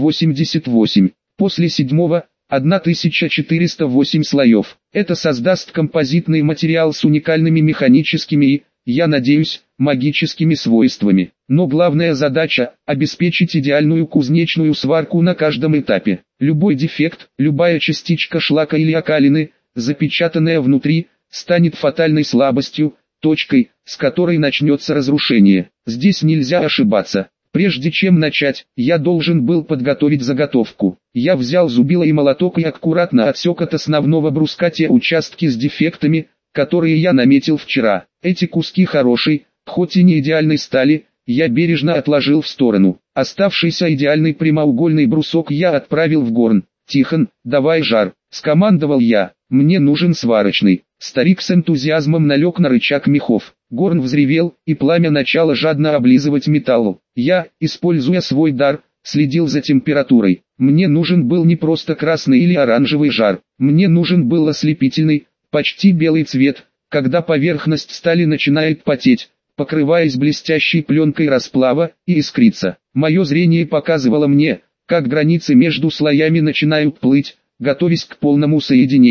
88, после седьмого – 1408 слоев. Это создаст композитный материал с уникальными механическими и, я надеюсь, магическими свойствами. Но главная задача – обеспечить идеальную кузнечную сварку на каждом этапе. Любой дефект, любая частичка шлака или окалины, запечатанная внутри, станет фатальной слабостью, точкой, с которой начнется разрушение. Здесь нельзя ошибаться. Прежде чем начать, я должен был подготовить заготовку. Я взял зубило и молоток и аккуратно отсек от основного бруска те участки с дефектами, которые я наметил вчера. Эти куски хорошей, хоть и не идеальной стали, я бережно отложил в сторону. Оставшийся идеальный прямоугольный брусок я отправил в горн. «Тихон, давай жар», — скомандовал я. «Мне нужен сварочный». Старик с энтузиазмом налег на рычаг мехов. Горн взревел, и пламя начало жадно облизывать металл. Я, используя свой дар, следил за температурой. Мне нужен был не просто красный или оранжевый жар. Мне нужен был ослепительный, почти белый цвет, когда поверхность стали начинает потеть, покрываясь блестящей пленкой расплава, и искриться. Мое зрение показывало мне, как границы между слоями начинают плыть, готовясь к полному соединению.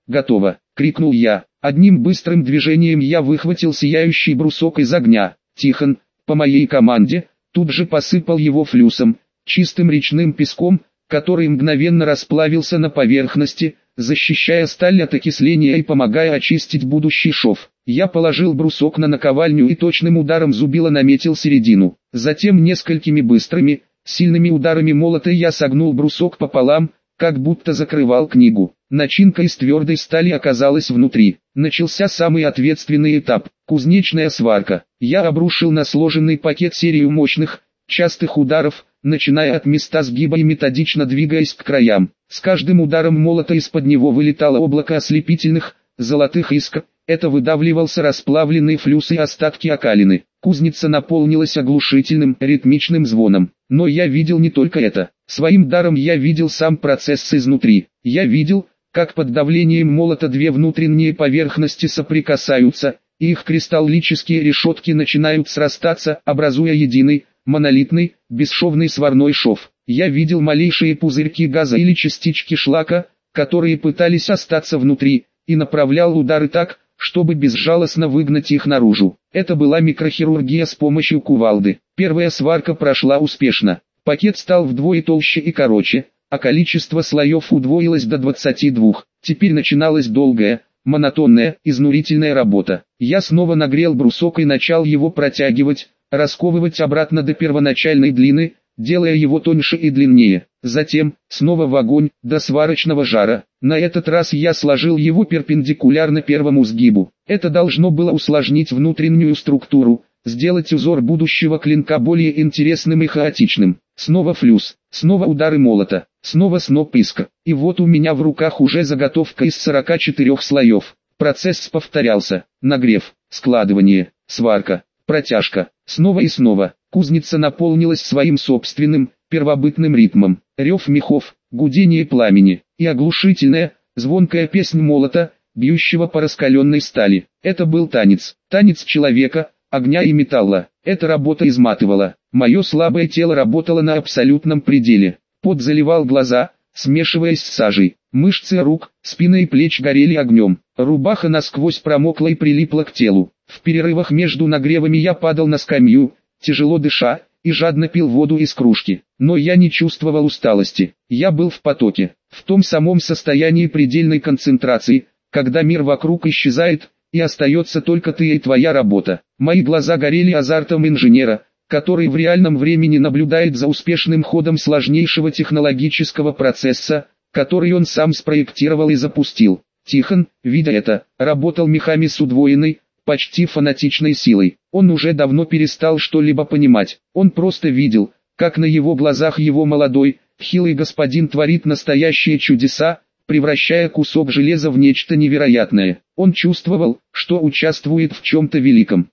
«Готово!» — крикнул я. Одним быстрым движением я выхватил сияющий брусок из огня. Тихон, по моей команде, тут же посыпал его флюсом, чистым речным песком, который мгновенно расплавился на поверхности, защищая сталь от окисления и помогая очистить будущий шов. Я положил брусок на наковальню и точным ударом зубила наметил середину. Затем несколькими быстрыми, сильными ударами молота я согнул брусок пополам, как будто закрывал книгу. Начинка из твердой стали оказалась внутри. Начался самый ответственный этап – кузнечная сварка. Я обрушил на сложенный пакет серию мощных, частых ударов, начиная от места сгиба и методично двигаясь к краям. С каждым ударом молота из-под него вылетало облако ослепительных, золотых искр. Это выдавливался расплавленный флюс и остатки окалины. Кузница наполнилась оглушительным, ритмичным звоном. Но я видел не только это. Своим даром я видел сам процесс изнутри. Я видел, как под давлением молота две внутренние поверхности соприкасаются, и их кристаллические решетки начинают срастаться, образуя единый, монолитный, бесшовный сварной шов. Я видел малейшие пузырьки газа или частички шлака, которые пытались остаться внутри, и направлял удары так, чтобы безжалостно выгнать их наружу. Это была микрохирургия с помощью кувалды. Первая сварка прошла успешно. Пакет стал вдвое толще и короче, а количество слоев удвоилось до 22. Теперь начиналась долгая, монотонная, изнурительная работа. Я снова нагрел брусок и начал его протягивать, расковывать обратно до первоначальной длины, делая его тоньше и длиннее. Затем, снова в огонь, до сварочного жара. На этот раз я сложил его перпендикулярно первому сгибу. Это должно было усложнить внутреннюю структуру, сделать узор будущего клинка более интересным и хаотичным. Снова флюс, снова удары молота, снова сноп искр. И вот у меня в руках уже заготовка из 44 слоев. Процесс повторялся. Нагрев, складывание, сварка, протяжка. Снова и снова. Кузница наполнилась своим собственным, первобытным ритмом. Рев мехов, гудение пламени и оглушительная, звонкая песнь молота, бьющего по раскаленной стали. Это был танец. Танец человека, огня и металла. Эта работа изматывала. Мое слабое тело работало на абсолютном пределе. Пот заливал глаза, смешиваясь с сажей. Мышцы рук, спины и плеч горели огнем. Рубаха насквозь промокла и прилипла к телу. В перерывах между нагревами я падал на скамью, тяжело дыша, и жадно пил воду из кружки. Но я не чувствовал усталости. Я был в потоке, в том самом состоянии предельной концентрации, когда мир вокруг исчезает, и остается только ты и твоя работа. Мои глаза горели азартом инженера, который в реальном времени наблюдает за успешным ходом сложнейшего технологического процесса, который он сам спроектировал и запустил. Тихон, видя это, работал мехами с удвоенной, почти фанатичной силой. Он уже давно перестал что-либо понимать. Он просто видел, как на его глазах его молодой, хилый господин творит настоящие чудеса, превращая кусок железа в нечто невероятное. Он чувствовал, что участвует в чем-то великом.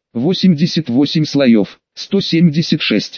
88 слоев, 176,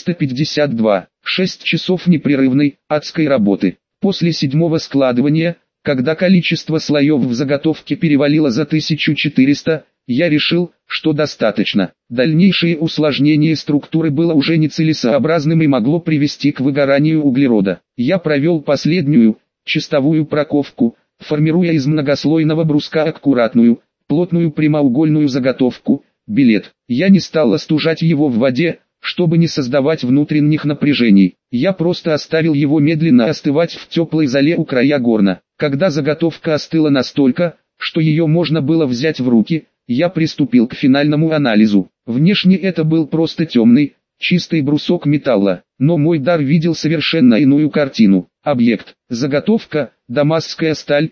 352, 6 часов непрерывной, адской работы. После 7-го складывания, когда количество слоев в заготовке перевалило за 1400, я решил, что достаточно. Дальнейшее усложнение структуры было уже нецелесообразным и могло привести к выгоранию углерода. Я провел последнюю, чистовую проковку, формируя из многослойного бруска аккуратную, плотную прямоугольную заготовку, билет. Я не стал остужать его в воде, чтобы не создавать внутренних напряжений. Я просто оставил его медленно остывать в теплой золе у края горна. Когда заготовка остыла настолько, что ее можно было взять в руки, я приступил к финальному анализу. Внешне это был просто темный, чистый брусок металла, но мой дар видел совершенно иную картину. Объект, заготовка, дамасская сталь,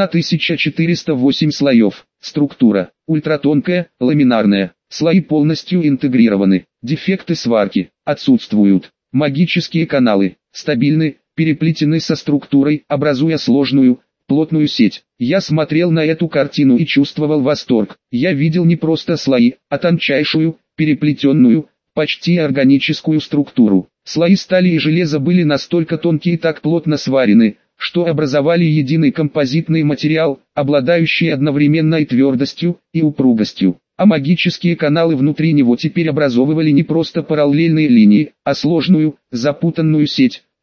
1408 слоев. Структура, ультратонкая, ламинарная. Слои полностью интегрированы. Дефекты сварки отсутствуют. Магические каналы стабильны, переплетены со структурой, образуя сложную, плотную сеть. Я смотрел на эту картину и чувствовал восторг. Я видел не просто слои, а тончайшую, переплетенную, почти органическую структуру. Слои стали и железа были настолько тонкие и так плотно сварены, что образовали единый композитный материал, обладающий одновременно и твердостью, и упругостью. А магические каналы внутри него теперь образовывали не просто параллельные линии, а сложную, запутанную сеть,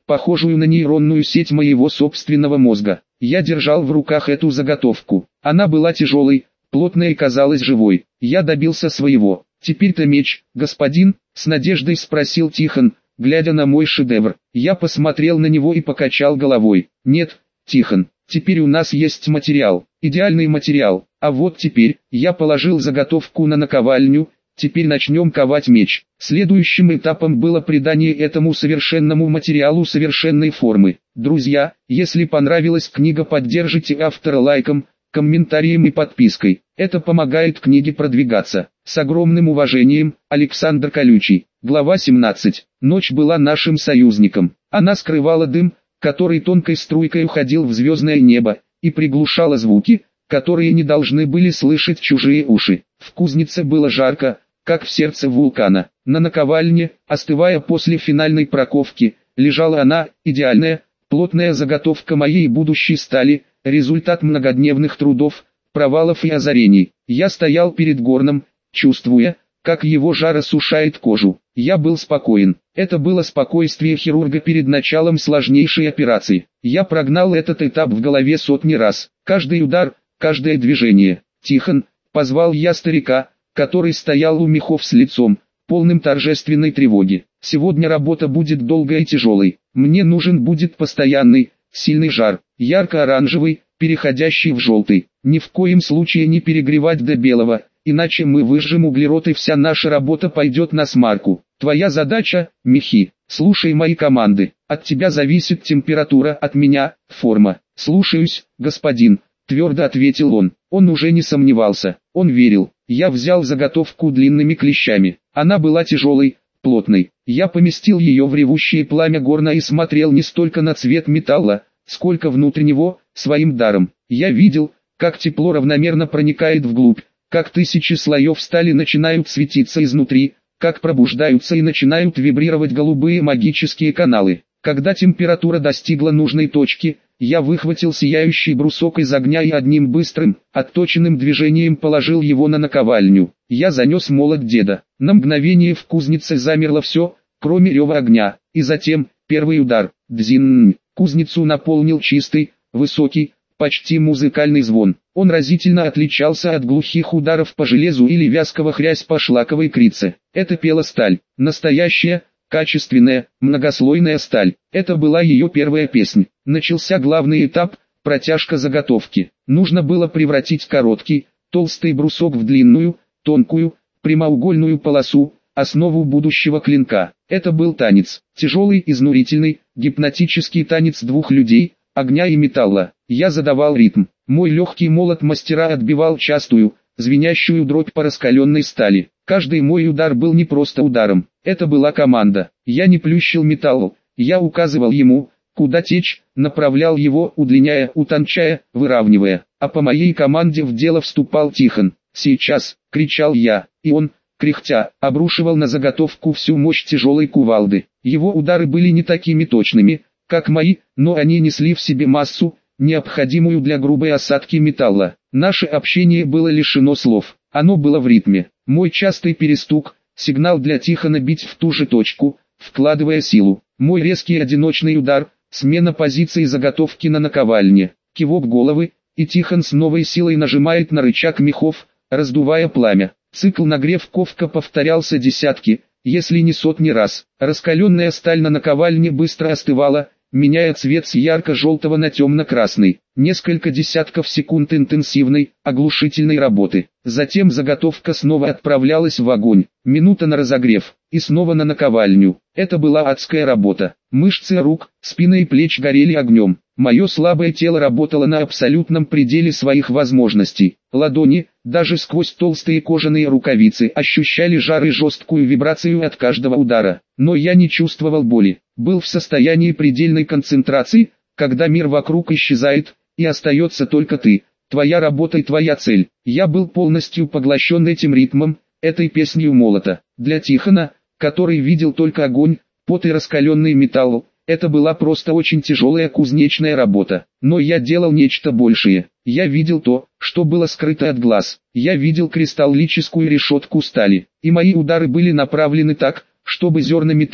похожую на нейронную сеть моего собственного мозга. Я держал в руках эту заготовку. Она была тяжелой, плотной и казалась живой. Я добился своего. «Теперь-то меч, господин?» — с надеждой спросил Тихон, глядя на мой шедевр. Я посмотрел на него и покачал головой. «Нет, Тихон, теперь у нас есть материал, идеальный материал. А вот теперь, я положил заготовку на наковальню, теперь начнем ковать меч». Следующим этапом было придание этому совершенному материалу совершенной формы. Друзья, если понравилась книга, поддержите автора лайком, комментарием и подпиской. Это помогает книге продвигаться. С огромным уважением, Александр Колючий. Глава 17. Ночь была нашим союзником. Она скрывала дым, который тонкой струйкой уходил в звездное небо, и приглушала звуки, которые не должны были слышать чужие уши. В кузнице было жарко, как в сердце вулкана. На наковальне, остывая после финальной проковки, лежала она, идеальная, плотная заготовка моей будущей стали, результат многодневных трудов, провалов и озарений. Я стоял перед горном, чувствуя, как его жар осушает кожу. Я был спокоен. Это было спокойствие хирурга перед началом сложнейшей операции. Я прогнал этот этап в голове сотни раз. Каждый удар, каждое движение. «Тихон», — позвал я старика, который стоял у мехов с лицом, полным торжественной тревоги. «Сегодня работа будет долгой и тяжелой. Мне нужен будет постоянный, сильный жар, ярко-оранжевый, переходящий в желтый. Ни в коем случае не перегревать до белого, иначе мы выжжем углерод и вся наша работа пойдет на смарку. Твоя задача, мехи, слушай мои команды. От тебя зависит температура, от меня — форма». «Слушаюсь, господин», — твердо ответил он. Он уже не сомневался, он верил. Я взял заготовку длинными клещами. Она была тяжелой, плотной. Я поместил ее в ревущее пламя горна и смотрел не столько на цвет металла, сколько внутрь него, своим даром. Я видел, как тепло равномерно проникает вглубь, как тысячи слоев стали начинают светиться изнутри, как пробуждаются и начинают вибрировать голубые магические каналы. Когда температура достигла нужной точки, я выхватил сияющий брусок из огня и одним быстрым, отточенным движением положил его на наковальню. Я занес молот деда. На мгновение в кузнице замерло все, кроме рева огня, и затем, первый удар, дзинь. Кузницу наполнил чистый, высокий, почти музыкальный звон. Он разительно отличался от глухих ударов по железу или вязкого хрясь по шлаковой крице. Это пела сталь, настоящая, качественная, многослойная сталь. Это была ее первая песня. Начался главный этап, протяжка заготовки. Нужно было превратить короткий, толстый брусок в длинную, тонкую, прямоугольную полосу, основу будущего клинка. Это был танец, тяжелый, изнурительный, гипнотический танец двух людей, огня и металла. Я задавал ритм. Мой легкий молот мастера отбивал частую, звенящую дробь по раскаленной стали. Каждый мой удар был не просто ударом, это была команда. Я не плющил металл, я указывал ему, куда течь, направлял его, удлиняя, утончая, выравнивая. А по моей команде в дело вступал Тихон. «Сейчас!» — кричал я, и он, кряхтя, обрушивал на заготовку всю мощь тяжелой кувалды. Его удары были не такими точными, как мои, но они несли в себе массу, необходимую для грубой осадки металла. Наше общение было лишено слов, оно было в ритме. Мой частый перестук, сигнал для Тихона бить в ту же точку, вкладывая силу. Мой резкий одиночный удар, смена позиции заготовки на наковальне, кивок головы, и Тихон с новой силой нажимает на рычаг мехов, раздувая пламя. Цикл нагрев-ковка повторялся десятки, если не сотни раз. Раскаленная сталь на наковальне быстро остывала, меняя цвет с ярко-желтого на темно-красный. Несколько десятков секунд интенсивной, оглушительной работы. Затем заготовка снова отправлялась в огонь. Минута на разогрев, и снова на наковальню. Это была адская работа. Мышцы рук, спины и плеч горели огнем. Мое слабое тело работало на абсолютном пределе своих возможностей. Ладони, даже сквозь толстые кожаные рукавицы, ощущали жар и жесткую вибрацию от каждого удара. Но я не чувствовал боли. Был в состоянии предельной концентрации, когда мир вокруг исчезает, и остается только ты, твоя работа и твоя цель. Я был полностью поглощен этим ритмом, этой песней молота. Для Тихона, который видел только огонь, пот и раскаленный металл, это была просто очень тяжелая кузнечная работа. Но я делал нечто большее. Я видел то, что было скрыто от глаз. Я видел кристаллическую решетку стали. И мои удары были направлены так, чтобы зерна металла,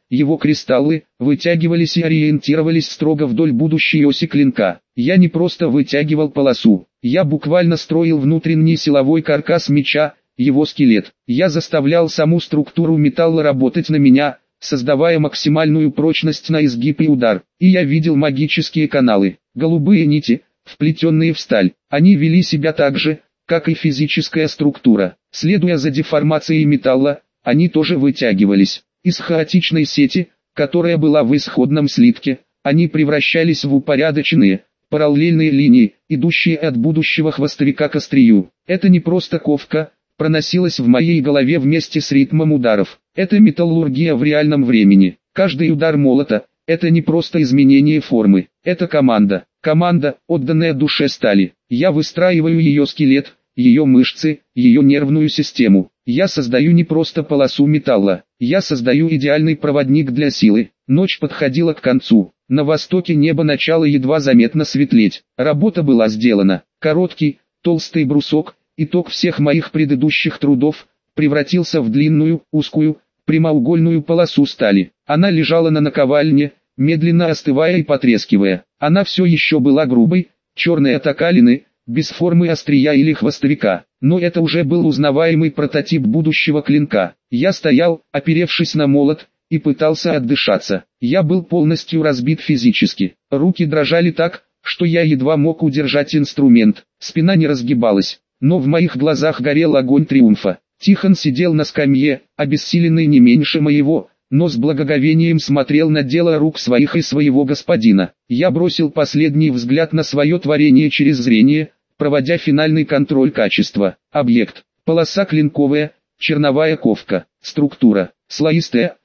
его кристаллы, вытягивались и ориентировались строго вдоль будущей оси клинка. Я не просто вытягивал полосу, я буквально строил внутренний силовой каркас меча, его скелет. Я заставлял саму структуру металла работать на меня, создавая максимальную прочность на изгиб и удар. И я видел магические каналы, голубые нити, вплетенные в сталь. Они вели себя так же, как и физическая структура. Следуя за деформацией металла, они тоже вытягивались. Из хаотичной сети, которая была в исходном слитке, они превращались в упорядоченные, параллельные линии, идущие от будущего хвостовика к острию. Это не просто ковка, проносилась в моей голове вместе с ритмом ударов. Это металлургия в реальном времени. Каждый удар молота – это не просто изменение формы, это команда. Команда, отданная душе стали. Я выстраиваю ее скелет, ее мышцы, ее нервную систему. Я создаю не просто полосу металла, я создаю идеальный проводник для силы. Ночь подходила к концу. На востоке небо начало едва заметно светлеть. Работа была сделана. Короткий, толстый брусок, итог всех моих предыдущих трудов, превратился в длинную, узкую, прямоугольную полосу стали. Она лежала на наковальне, медленно остывая и потрескивая. Она все еще была грубой, черной от окалины, без формы острия или хвостовика. Но это уже был узнаваемый прототип будущего клинка. Я стоял, оперевшись на молот, и пытался отдышаться. Я был полностью разбит физически. Руки дрожали так, что я едва мог удержать инструмент. Спина не разгибалась, но в моих глазах горел огонь триумфа. Тихон сидел на скамье, обессиленный не меньше моего, но с благоговением смотрел на дело рук своих и своего господина. Я бросил последний взгляд на свое творение через зрение, проводя финальный контроль качества. Объект. Полоса клинковая, черновая ковка. Структура. Слоистая,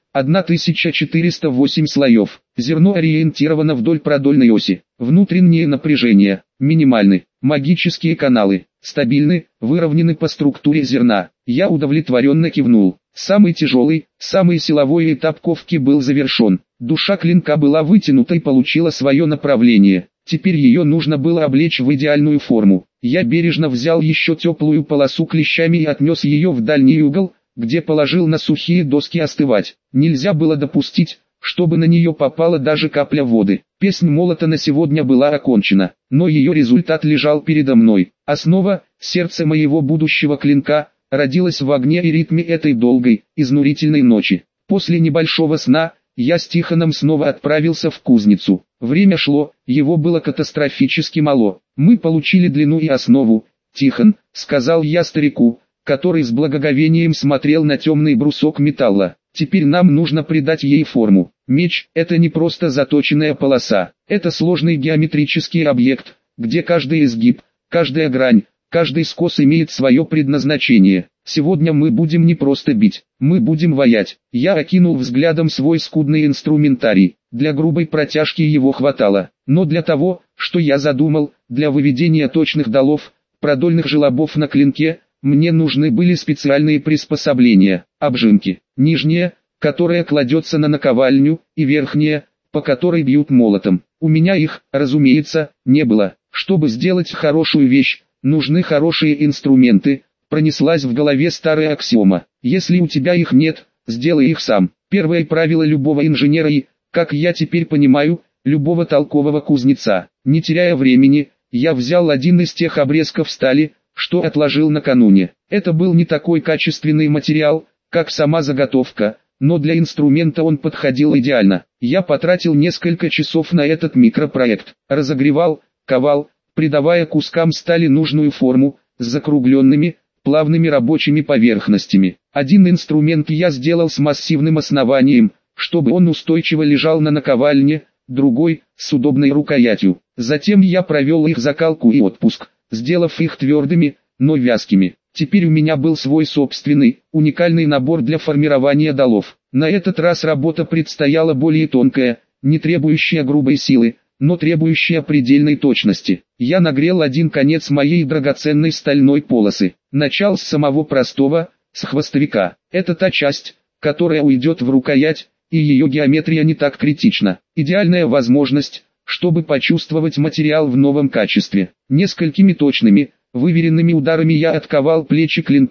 1408 слоев. Зерно ориентировано вдоль продольной оси. Внутреннее напряжение. Минимальны. Магические каналы. Стабильны, выровнены по структуре зерна. Я удовлетворенно кивнул. Самый тяжелый, самый силовой этап ковки был завершен. Душа клинка была вытянута и получила свое направление. Теперь ее нужно было облечь в идеальную форму. Я бережно взял еще теплую полосу клещами и отнес ее в дальний угол, где положил на сухие доски остывать. Нельзя было допустить, чтобы на нее попала даже капля воды. Песнь молота на сегодня была окончена, но ее результат лежал передо мной. Основа, сердце моего будущего клинка, родилась в огне и ритме этой долгой, изнурительной ночи. После небольшого сна, я с Тихоном снова отправился в кузницу. Время шло, его было катастрофически мало. Мы получили длину и основу. «Тихон», — сказал я старику, который с благоговением смотрел на темный брусок металла. «Теперь нам нужно придать ей форму. Меч — это не просто заточенная полоса. Это сложный геометрический объект, где каждый изгиб, каждая грань, каждый скос имеет свое предназначение. Сегодня мы будем не просто бить, мы будем воять». Я окинул взглядом свой скудный инструментарий. Для грубой протяжки его хватало, но для того, что я задумал, для выведения точных долов, продольных желобов на клинке, мне нужны были специальные приспособления. Обжимки. Нижняя, которая кладется на наковальню, и верхняя, по которой бьют молотом. У меня их, разумеется, не было. Чтобы сделать хорошую вещь, нужны хорошие инструменты. Пронеслась в голове старая аксиома. Если у тебя их нет, сделай их сам. Первое правило любого инженера и, как я теперь понимаю, любого толкового кузнеца. Не теряя времени, я взял один из тех обрезков стали, что отложил накануне. Это был не такой качественный материал, как сама заготовка, но для инструмента он подходил идеально. Я потратил несколько часов на этот микропроект. Разогревал, ковал, придавая кускам стали нужную форму, с закругленными, плавными рабочими поверхностями. Один инструмент я сделал с массивным основанием, чтобы он устойчиво лежал на наковальне, другой, с удобной рукоятью. Затем я провел их закалку и отпуск, сделав их твердыми, но вязкими. Теперь у меня был свой собственный, уникальный набор для формирования долов. На этот раз работа предстояла более тонкая, не требующая грубой силы, но требующая предельной точности. Я нагрел один конец моей драгоценной стальной полосы. Начал с самого простого, с хвостовика. Это та часть, которая уйдет в рукоять, и ее геометрия не так критична. Идеальная возможность, чтобы почувствовать материал в новом качестве. Несколькими точными, выверенными ударами я отковал плечи клинка,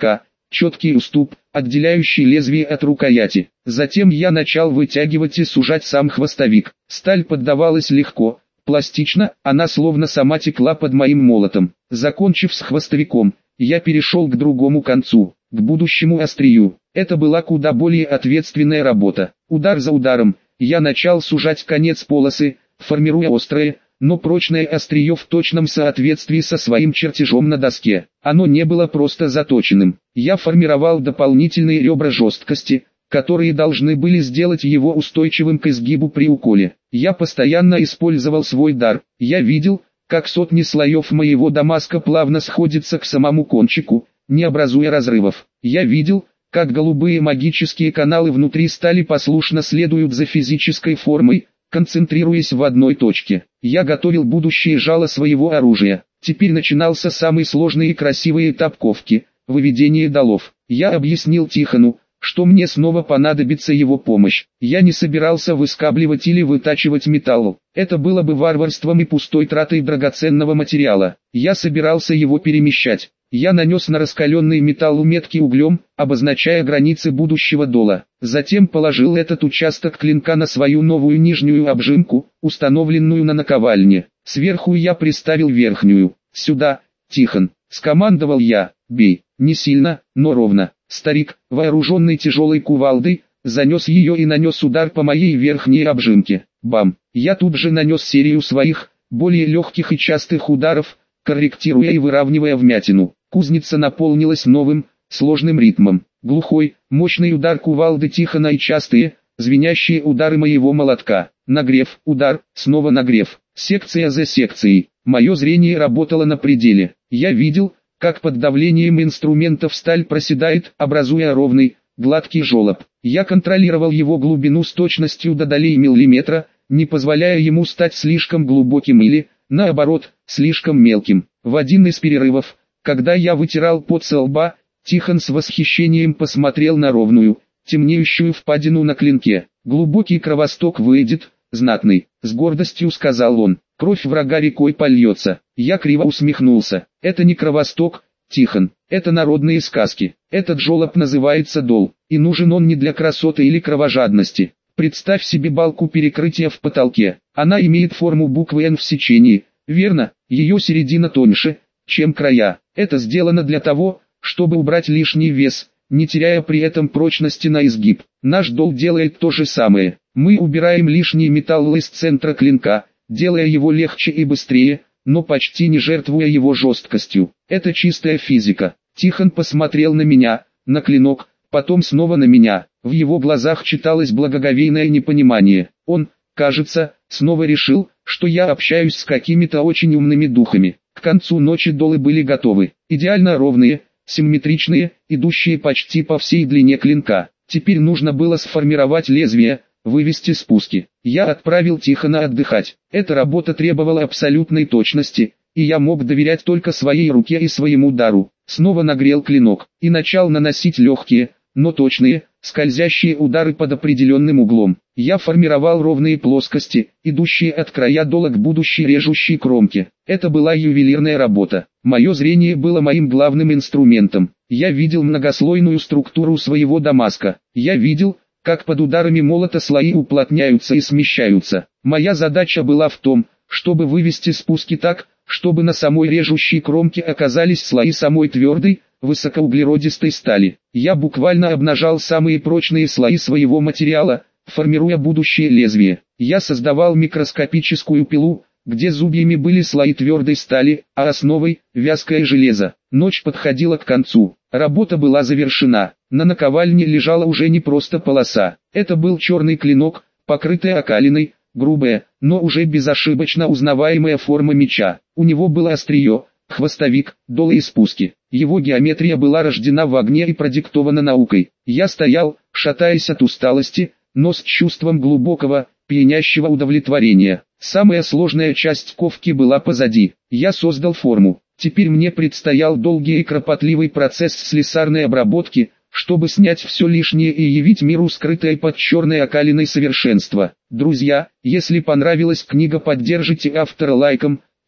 четкий уступ, отделяющий лезвие от рукояти. Затем я начал вытягивать и сужать сам хвостовик. Сталь поддавалась легко, пластично, она словно сама текла под моим молотом. Закончив с хвостовиком, я перешел к другому концу, к будущему острию. Это была куда более ответственная работа. Удар за ударом, я начал сужать конец полосы, формируя острое, но прочное острие в точном соответствии со своим чертежом на доске. Оно не было просто заточенным. Я формировал дополнительные ребра жесткости, которые должны были сделать его устойчивым к изгибу при уколе. Я постоянно использовал свой дар. Я видел, как сотни слоев моего дамаска плавно сходятся к самому кончику, не образуя разрывов. Я видел, как голубые магические каналы внутри стали послушно следуют за физической формой, концентрируясь в одной точке. Я готовил будущее жало своего оружия. Теперь начинался самый сложный и красивый этап ковки – выведение долов. Я объяснил Тихону, что мне снова понадобится его помощь. Я не собирался выскабливать или вытачивать металл. Это было бы варварством и пустой тратой драгоценного материала. Я собирался его перемещать. Я нанес на раскаленный металл метки углем, обозначая границы будущего дола. Затем положил этот участок клинка на свою новую нижнюю обжимку, установленную на наковальне. Сверху я приставил верхнюю. «Сюда, Тихон!» — скомандовал я. «Бей!» Не сильно, но ровно. Старик, вооруженный тяжелой кувалдой, занес ее и нанес удар по моей верхней обжимке. Бам! Я тут же нанес серию своих, более легких и частых ударов, корректируя и выравнивая вмятину. Кузница наполнилась новым, сложным ритмом. Глухой, мощный удар кувалды Тихона и частые, звенящие удары моего молотка. Нагрев, удар, снова нагрев. Секция за секцией. Мое зрение работало на пределе. Я видел, как под давлением инструментов сталь проседает, образуя ровный, гладкий желоб. Я контролировал его глубину с точностью до долей миллиметра, не позволяя ему стать слишком глубоким или, наоборот, слишком мелким. В один из перерывов, когда я вытирал пот со лба, Тихон с восхищением посмотрел на ровную, темнеющую впадину на клинке. «Глубокий кровосток выйдет, знатный», — с гордостью сказал он. «Кровь врага рекой польется». Я криво усмехнулся. «Это не кровосток, Тихон, это народные сказки. Этот желоб называется дол, и нужен он не для красоты или кровожадности. Представь себе балку перекрытия в потолке. Она имеет форму буквы «Н» в сечении, верно? Ее середина тоньше, чем края. Это сделано для того, чтобы убрать лишний вес, не теряя при этом прочности на изгиб. Наш дол делает то же самое. Мы убираем лишний металл из центра клинка, делая его легче и быстрее, но почти не жертвуя его жесткостью. Это чистая физика». Тихон посмотрел на меня, на клинок, потом снова на меня. В его глазах читалось благоговейное непонимание. Он, кажется, снова решил, что я общаюсь с какими-то очень умными духами. К концу ночи долы были готовы, идеально ровные, симметричные, идущие почти по всей длине клинка. Теперь нужно было сформировать лезвие, вывести спуски. Я отправил Тихона отдыхать. Эта работа требовала абсолютной точности, и я мог доверять только своей руке и своему дару. Снова нагрел клинок и начал наносить легкие, но точные, скользящие удары под определенным углом. Я формировал ровные плоскости, идущие от края дола к будущей режущей кромке. Это была ювелирная работа. Мое зрение было моим главным инструментом. Я видел многослойную структуру своего дамаска. Я видел, как под ударами молота слои уплотняются и смещаются. Моя задача была в том, чтобы вывести спуски так, чтобы на самой режущей кромке оказались слои самой твердой, высокоуглеродистой стали. Я буквально обнажал самые прочные слои своего материала, формируя будущее лезвие. Я создавал микроскопическую пилу, где зубьями были слои твердой стали, а основой – вязкое железо. Ночь подходила к концу. Работа была завершена. На наковальне лежала уже не просто полоса. Это был черный клинок, покрытый окалиной, грубая, но уже безошибочно узнаваемая форма меча. У него было острие, хвостовик, долы и спуски. Его геометрия была рождена в огне и продиктована наукой. Я стоял, шатаясь от усталости, но с чувством глубокого, пьянящего удовлетворения. Самая сложная часть ковки была позади. Я создал форму. Теперь мне предстоял долгий и кропотливый процесс слесарной обработки, чтобы снять все лишнее и явить миру скрытое под черной окалиной совершенство. Друзья, если понравилась книга, поддержите автора лайком,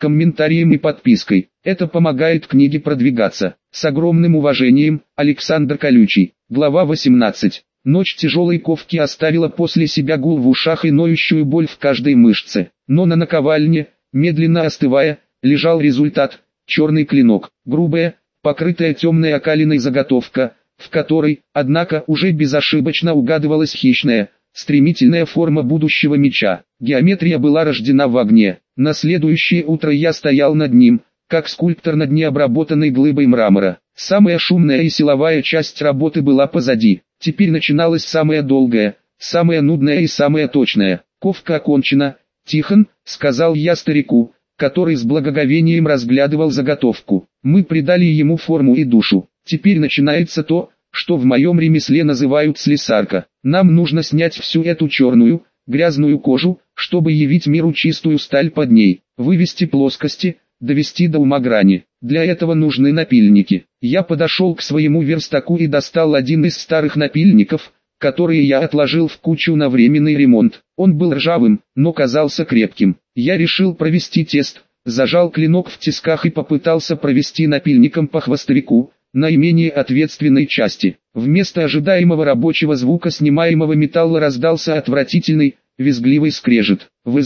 комментарием и подпиской. Это помогает книге продвигаться. С огромным уважением, Александр Колючий. Глава 18. Ночь тяжелой ковки оставила после себя гул в ушах и ноющую боль в каждой мышце. Но на наковальне, медленно остывая, лежал результат – черный клинок. Грубая, покрытая темной окалиной заготовка, в которой, однако, уже безошибочно угадывалась хищная, стремительная форма будущего меча. Геометрия была рождена в огне. На следующее утро я стоял над ним, как скульптор над необработанной глыбой мрамора. Самая шумная и силовая часть работы была позади. Теперь начиналась самая долгая, самая нудная и самая точная. «Ковка окончена, Тихон», — сказал я старику, который с благоговением разглядывал заготовку. «Мы придали ему форму и душу. Теперь начинается то, что в моем ремесле называют слесарка. Нам нужно снять всю эту черную, грязную кожу, чтобы явить миру чистую сталь под ней, вывести плоскости, довести до ума грани. Для этого нужны напильники». Я подошел к своему верстаку и достал один из старых напильников, которые я отложил в кучу на временный ремонт. Он был ржавым, но казался крепким. Я решил провести тест, зажал клинок в тисках и попытался провести напильником по хвостовику, наименее ответственной части. Вместо ожидаемого рабочего звука снимаемого металла раздался отвратительный, визгливый скрежет.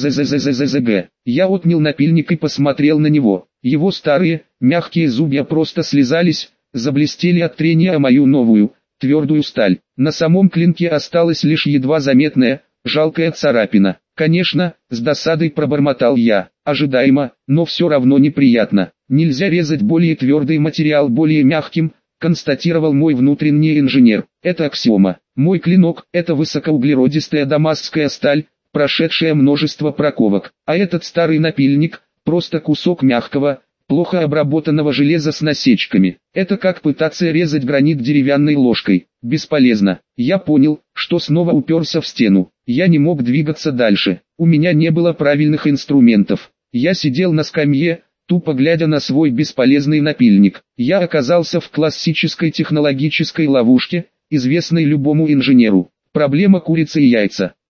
ВЗЗЗЗЗГ. Я отнял напильник и посмотрел на него. Его старые, мягкие зубья просто слезались, заблестели от трения о мою новую, твердую сталь. На самом клинке осталась лишь едва заметная, жалкая царапина. Конечно, с досадой пробормотал я. Ожидаемо, но все равно неприятно. Нельзя резать более твердый материал более мягким, констатировал мой внутренний инженер. Это аксиома. Мой клинок – это высокоуглеродистая дамасская сталь, прошедшая множество проковок. А этот старый напильник – просто кусок мягкого, плохо обработанного железа с насечками. Это как пытаться резать гранит деревянной ложкой. Бесполезно. Я понял, что снова уперся в стену. Я не мог двигаться дальше. У меня не было правильных инструментов. Я сидел на скамье, тупо глядя на свой бесполезный напильник. Я оказался в классической технологической ловушке, известной любому инженеру. Проблема курицы и яйца.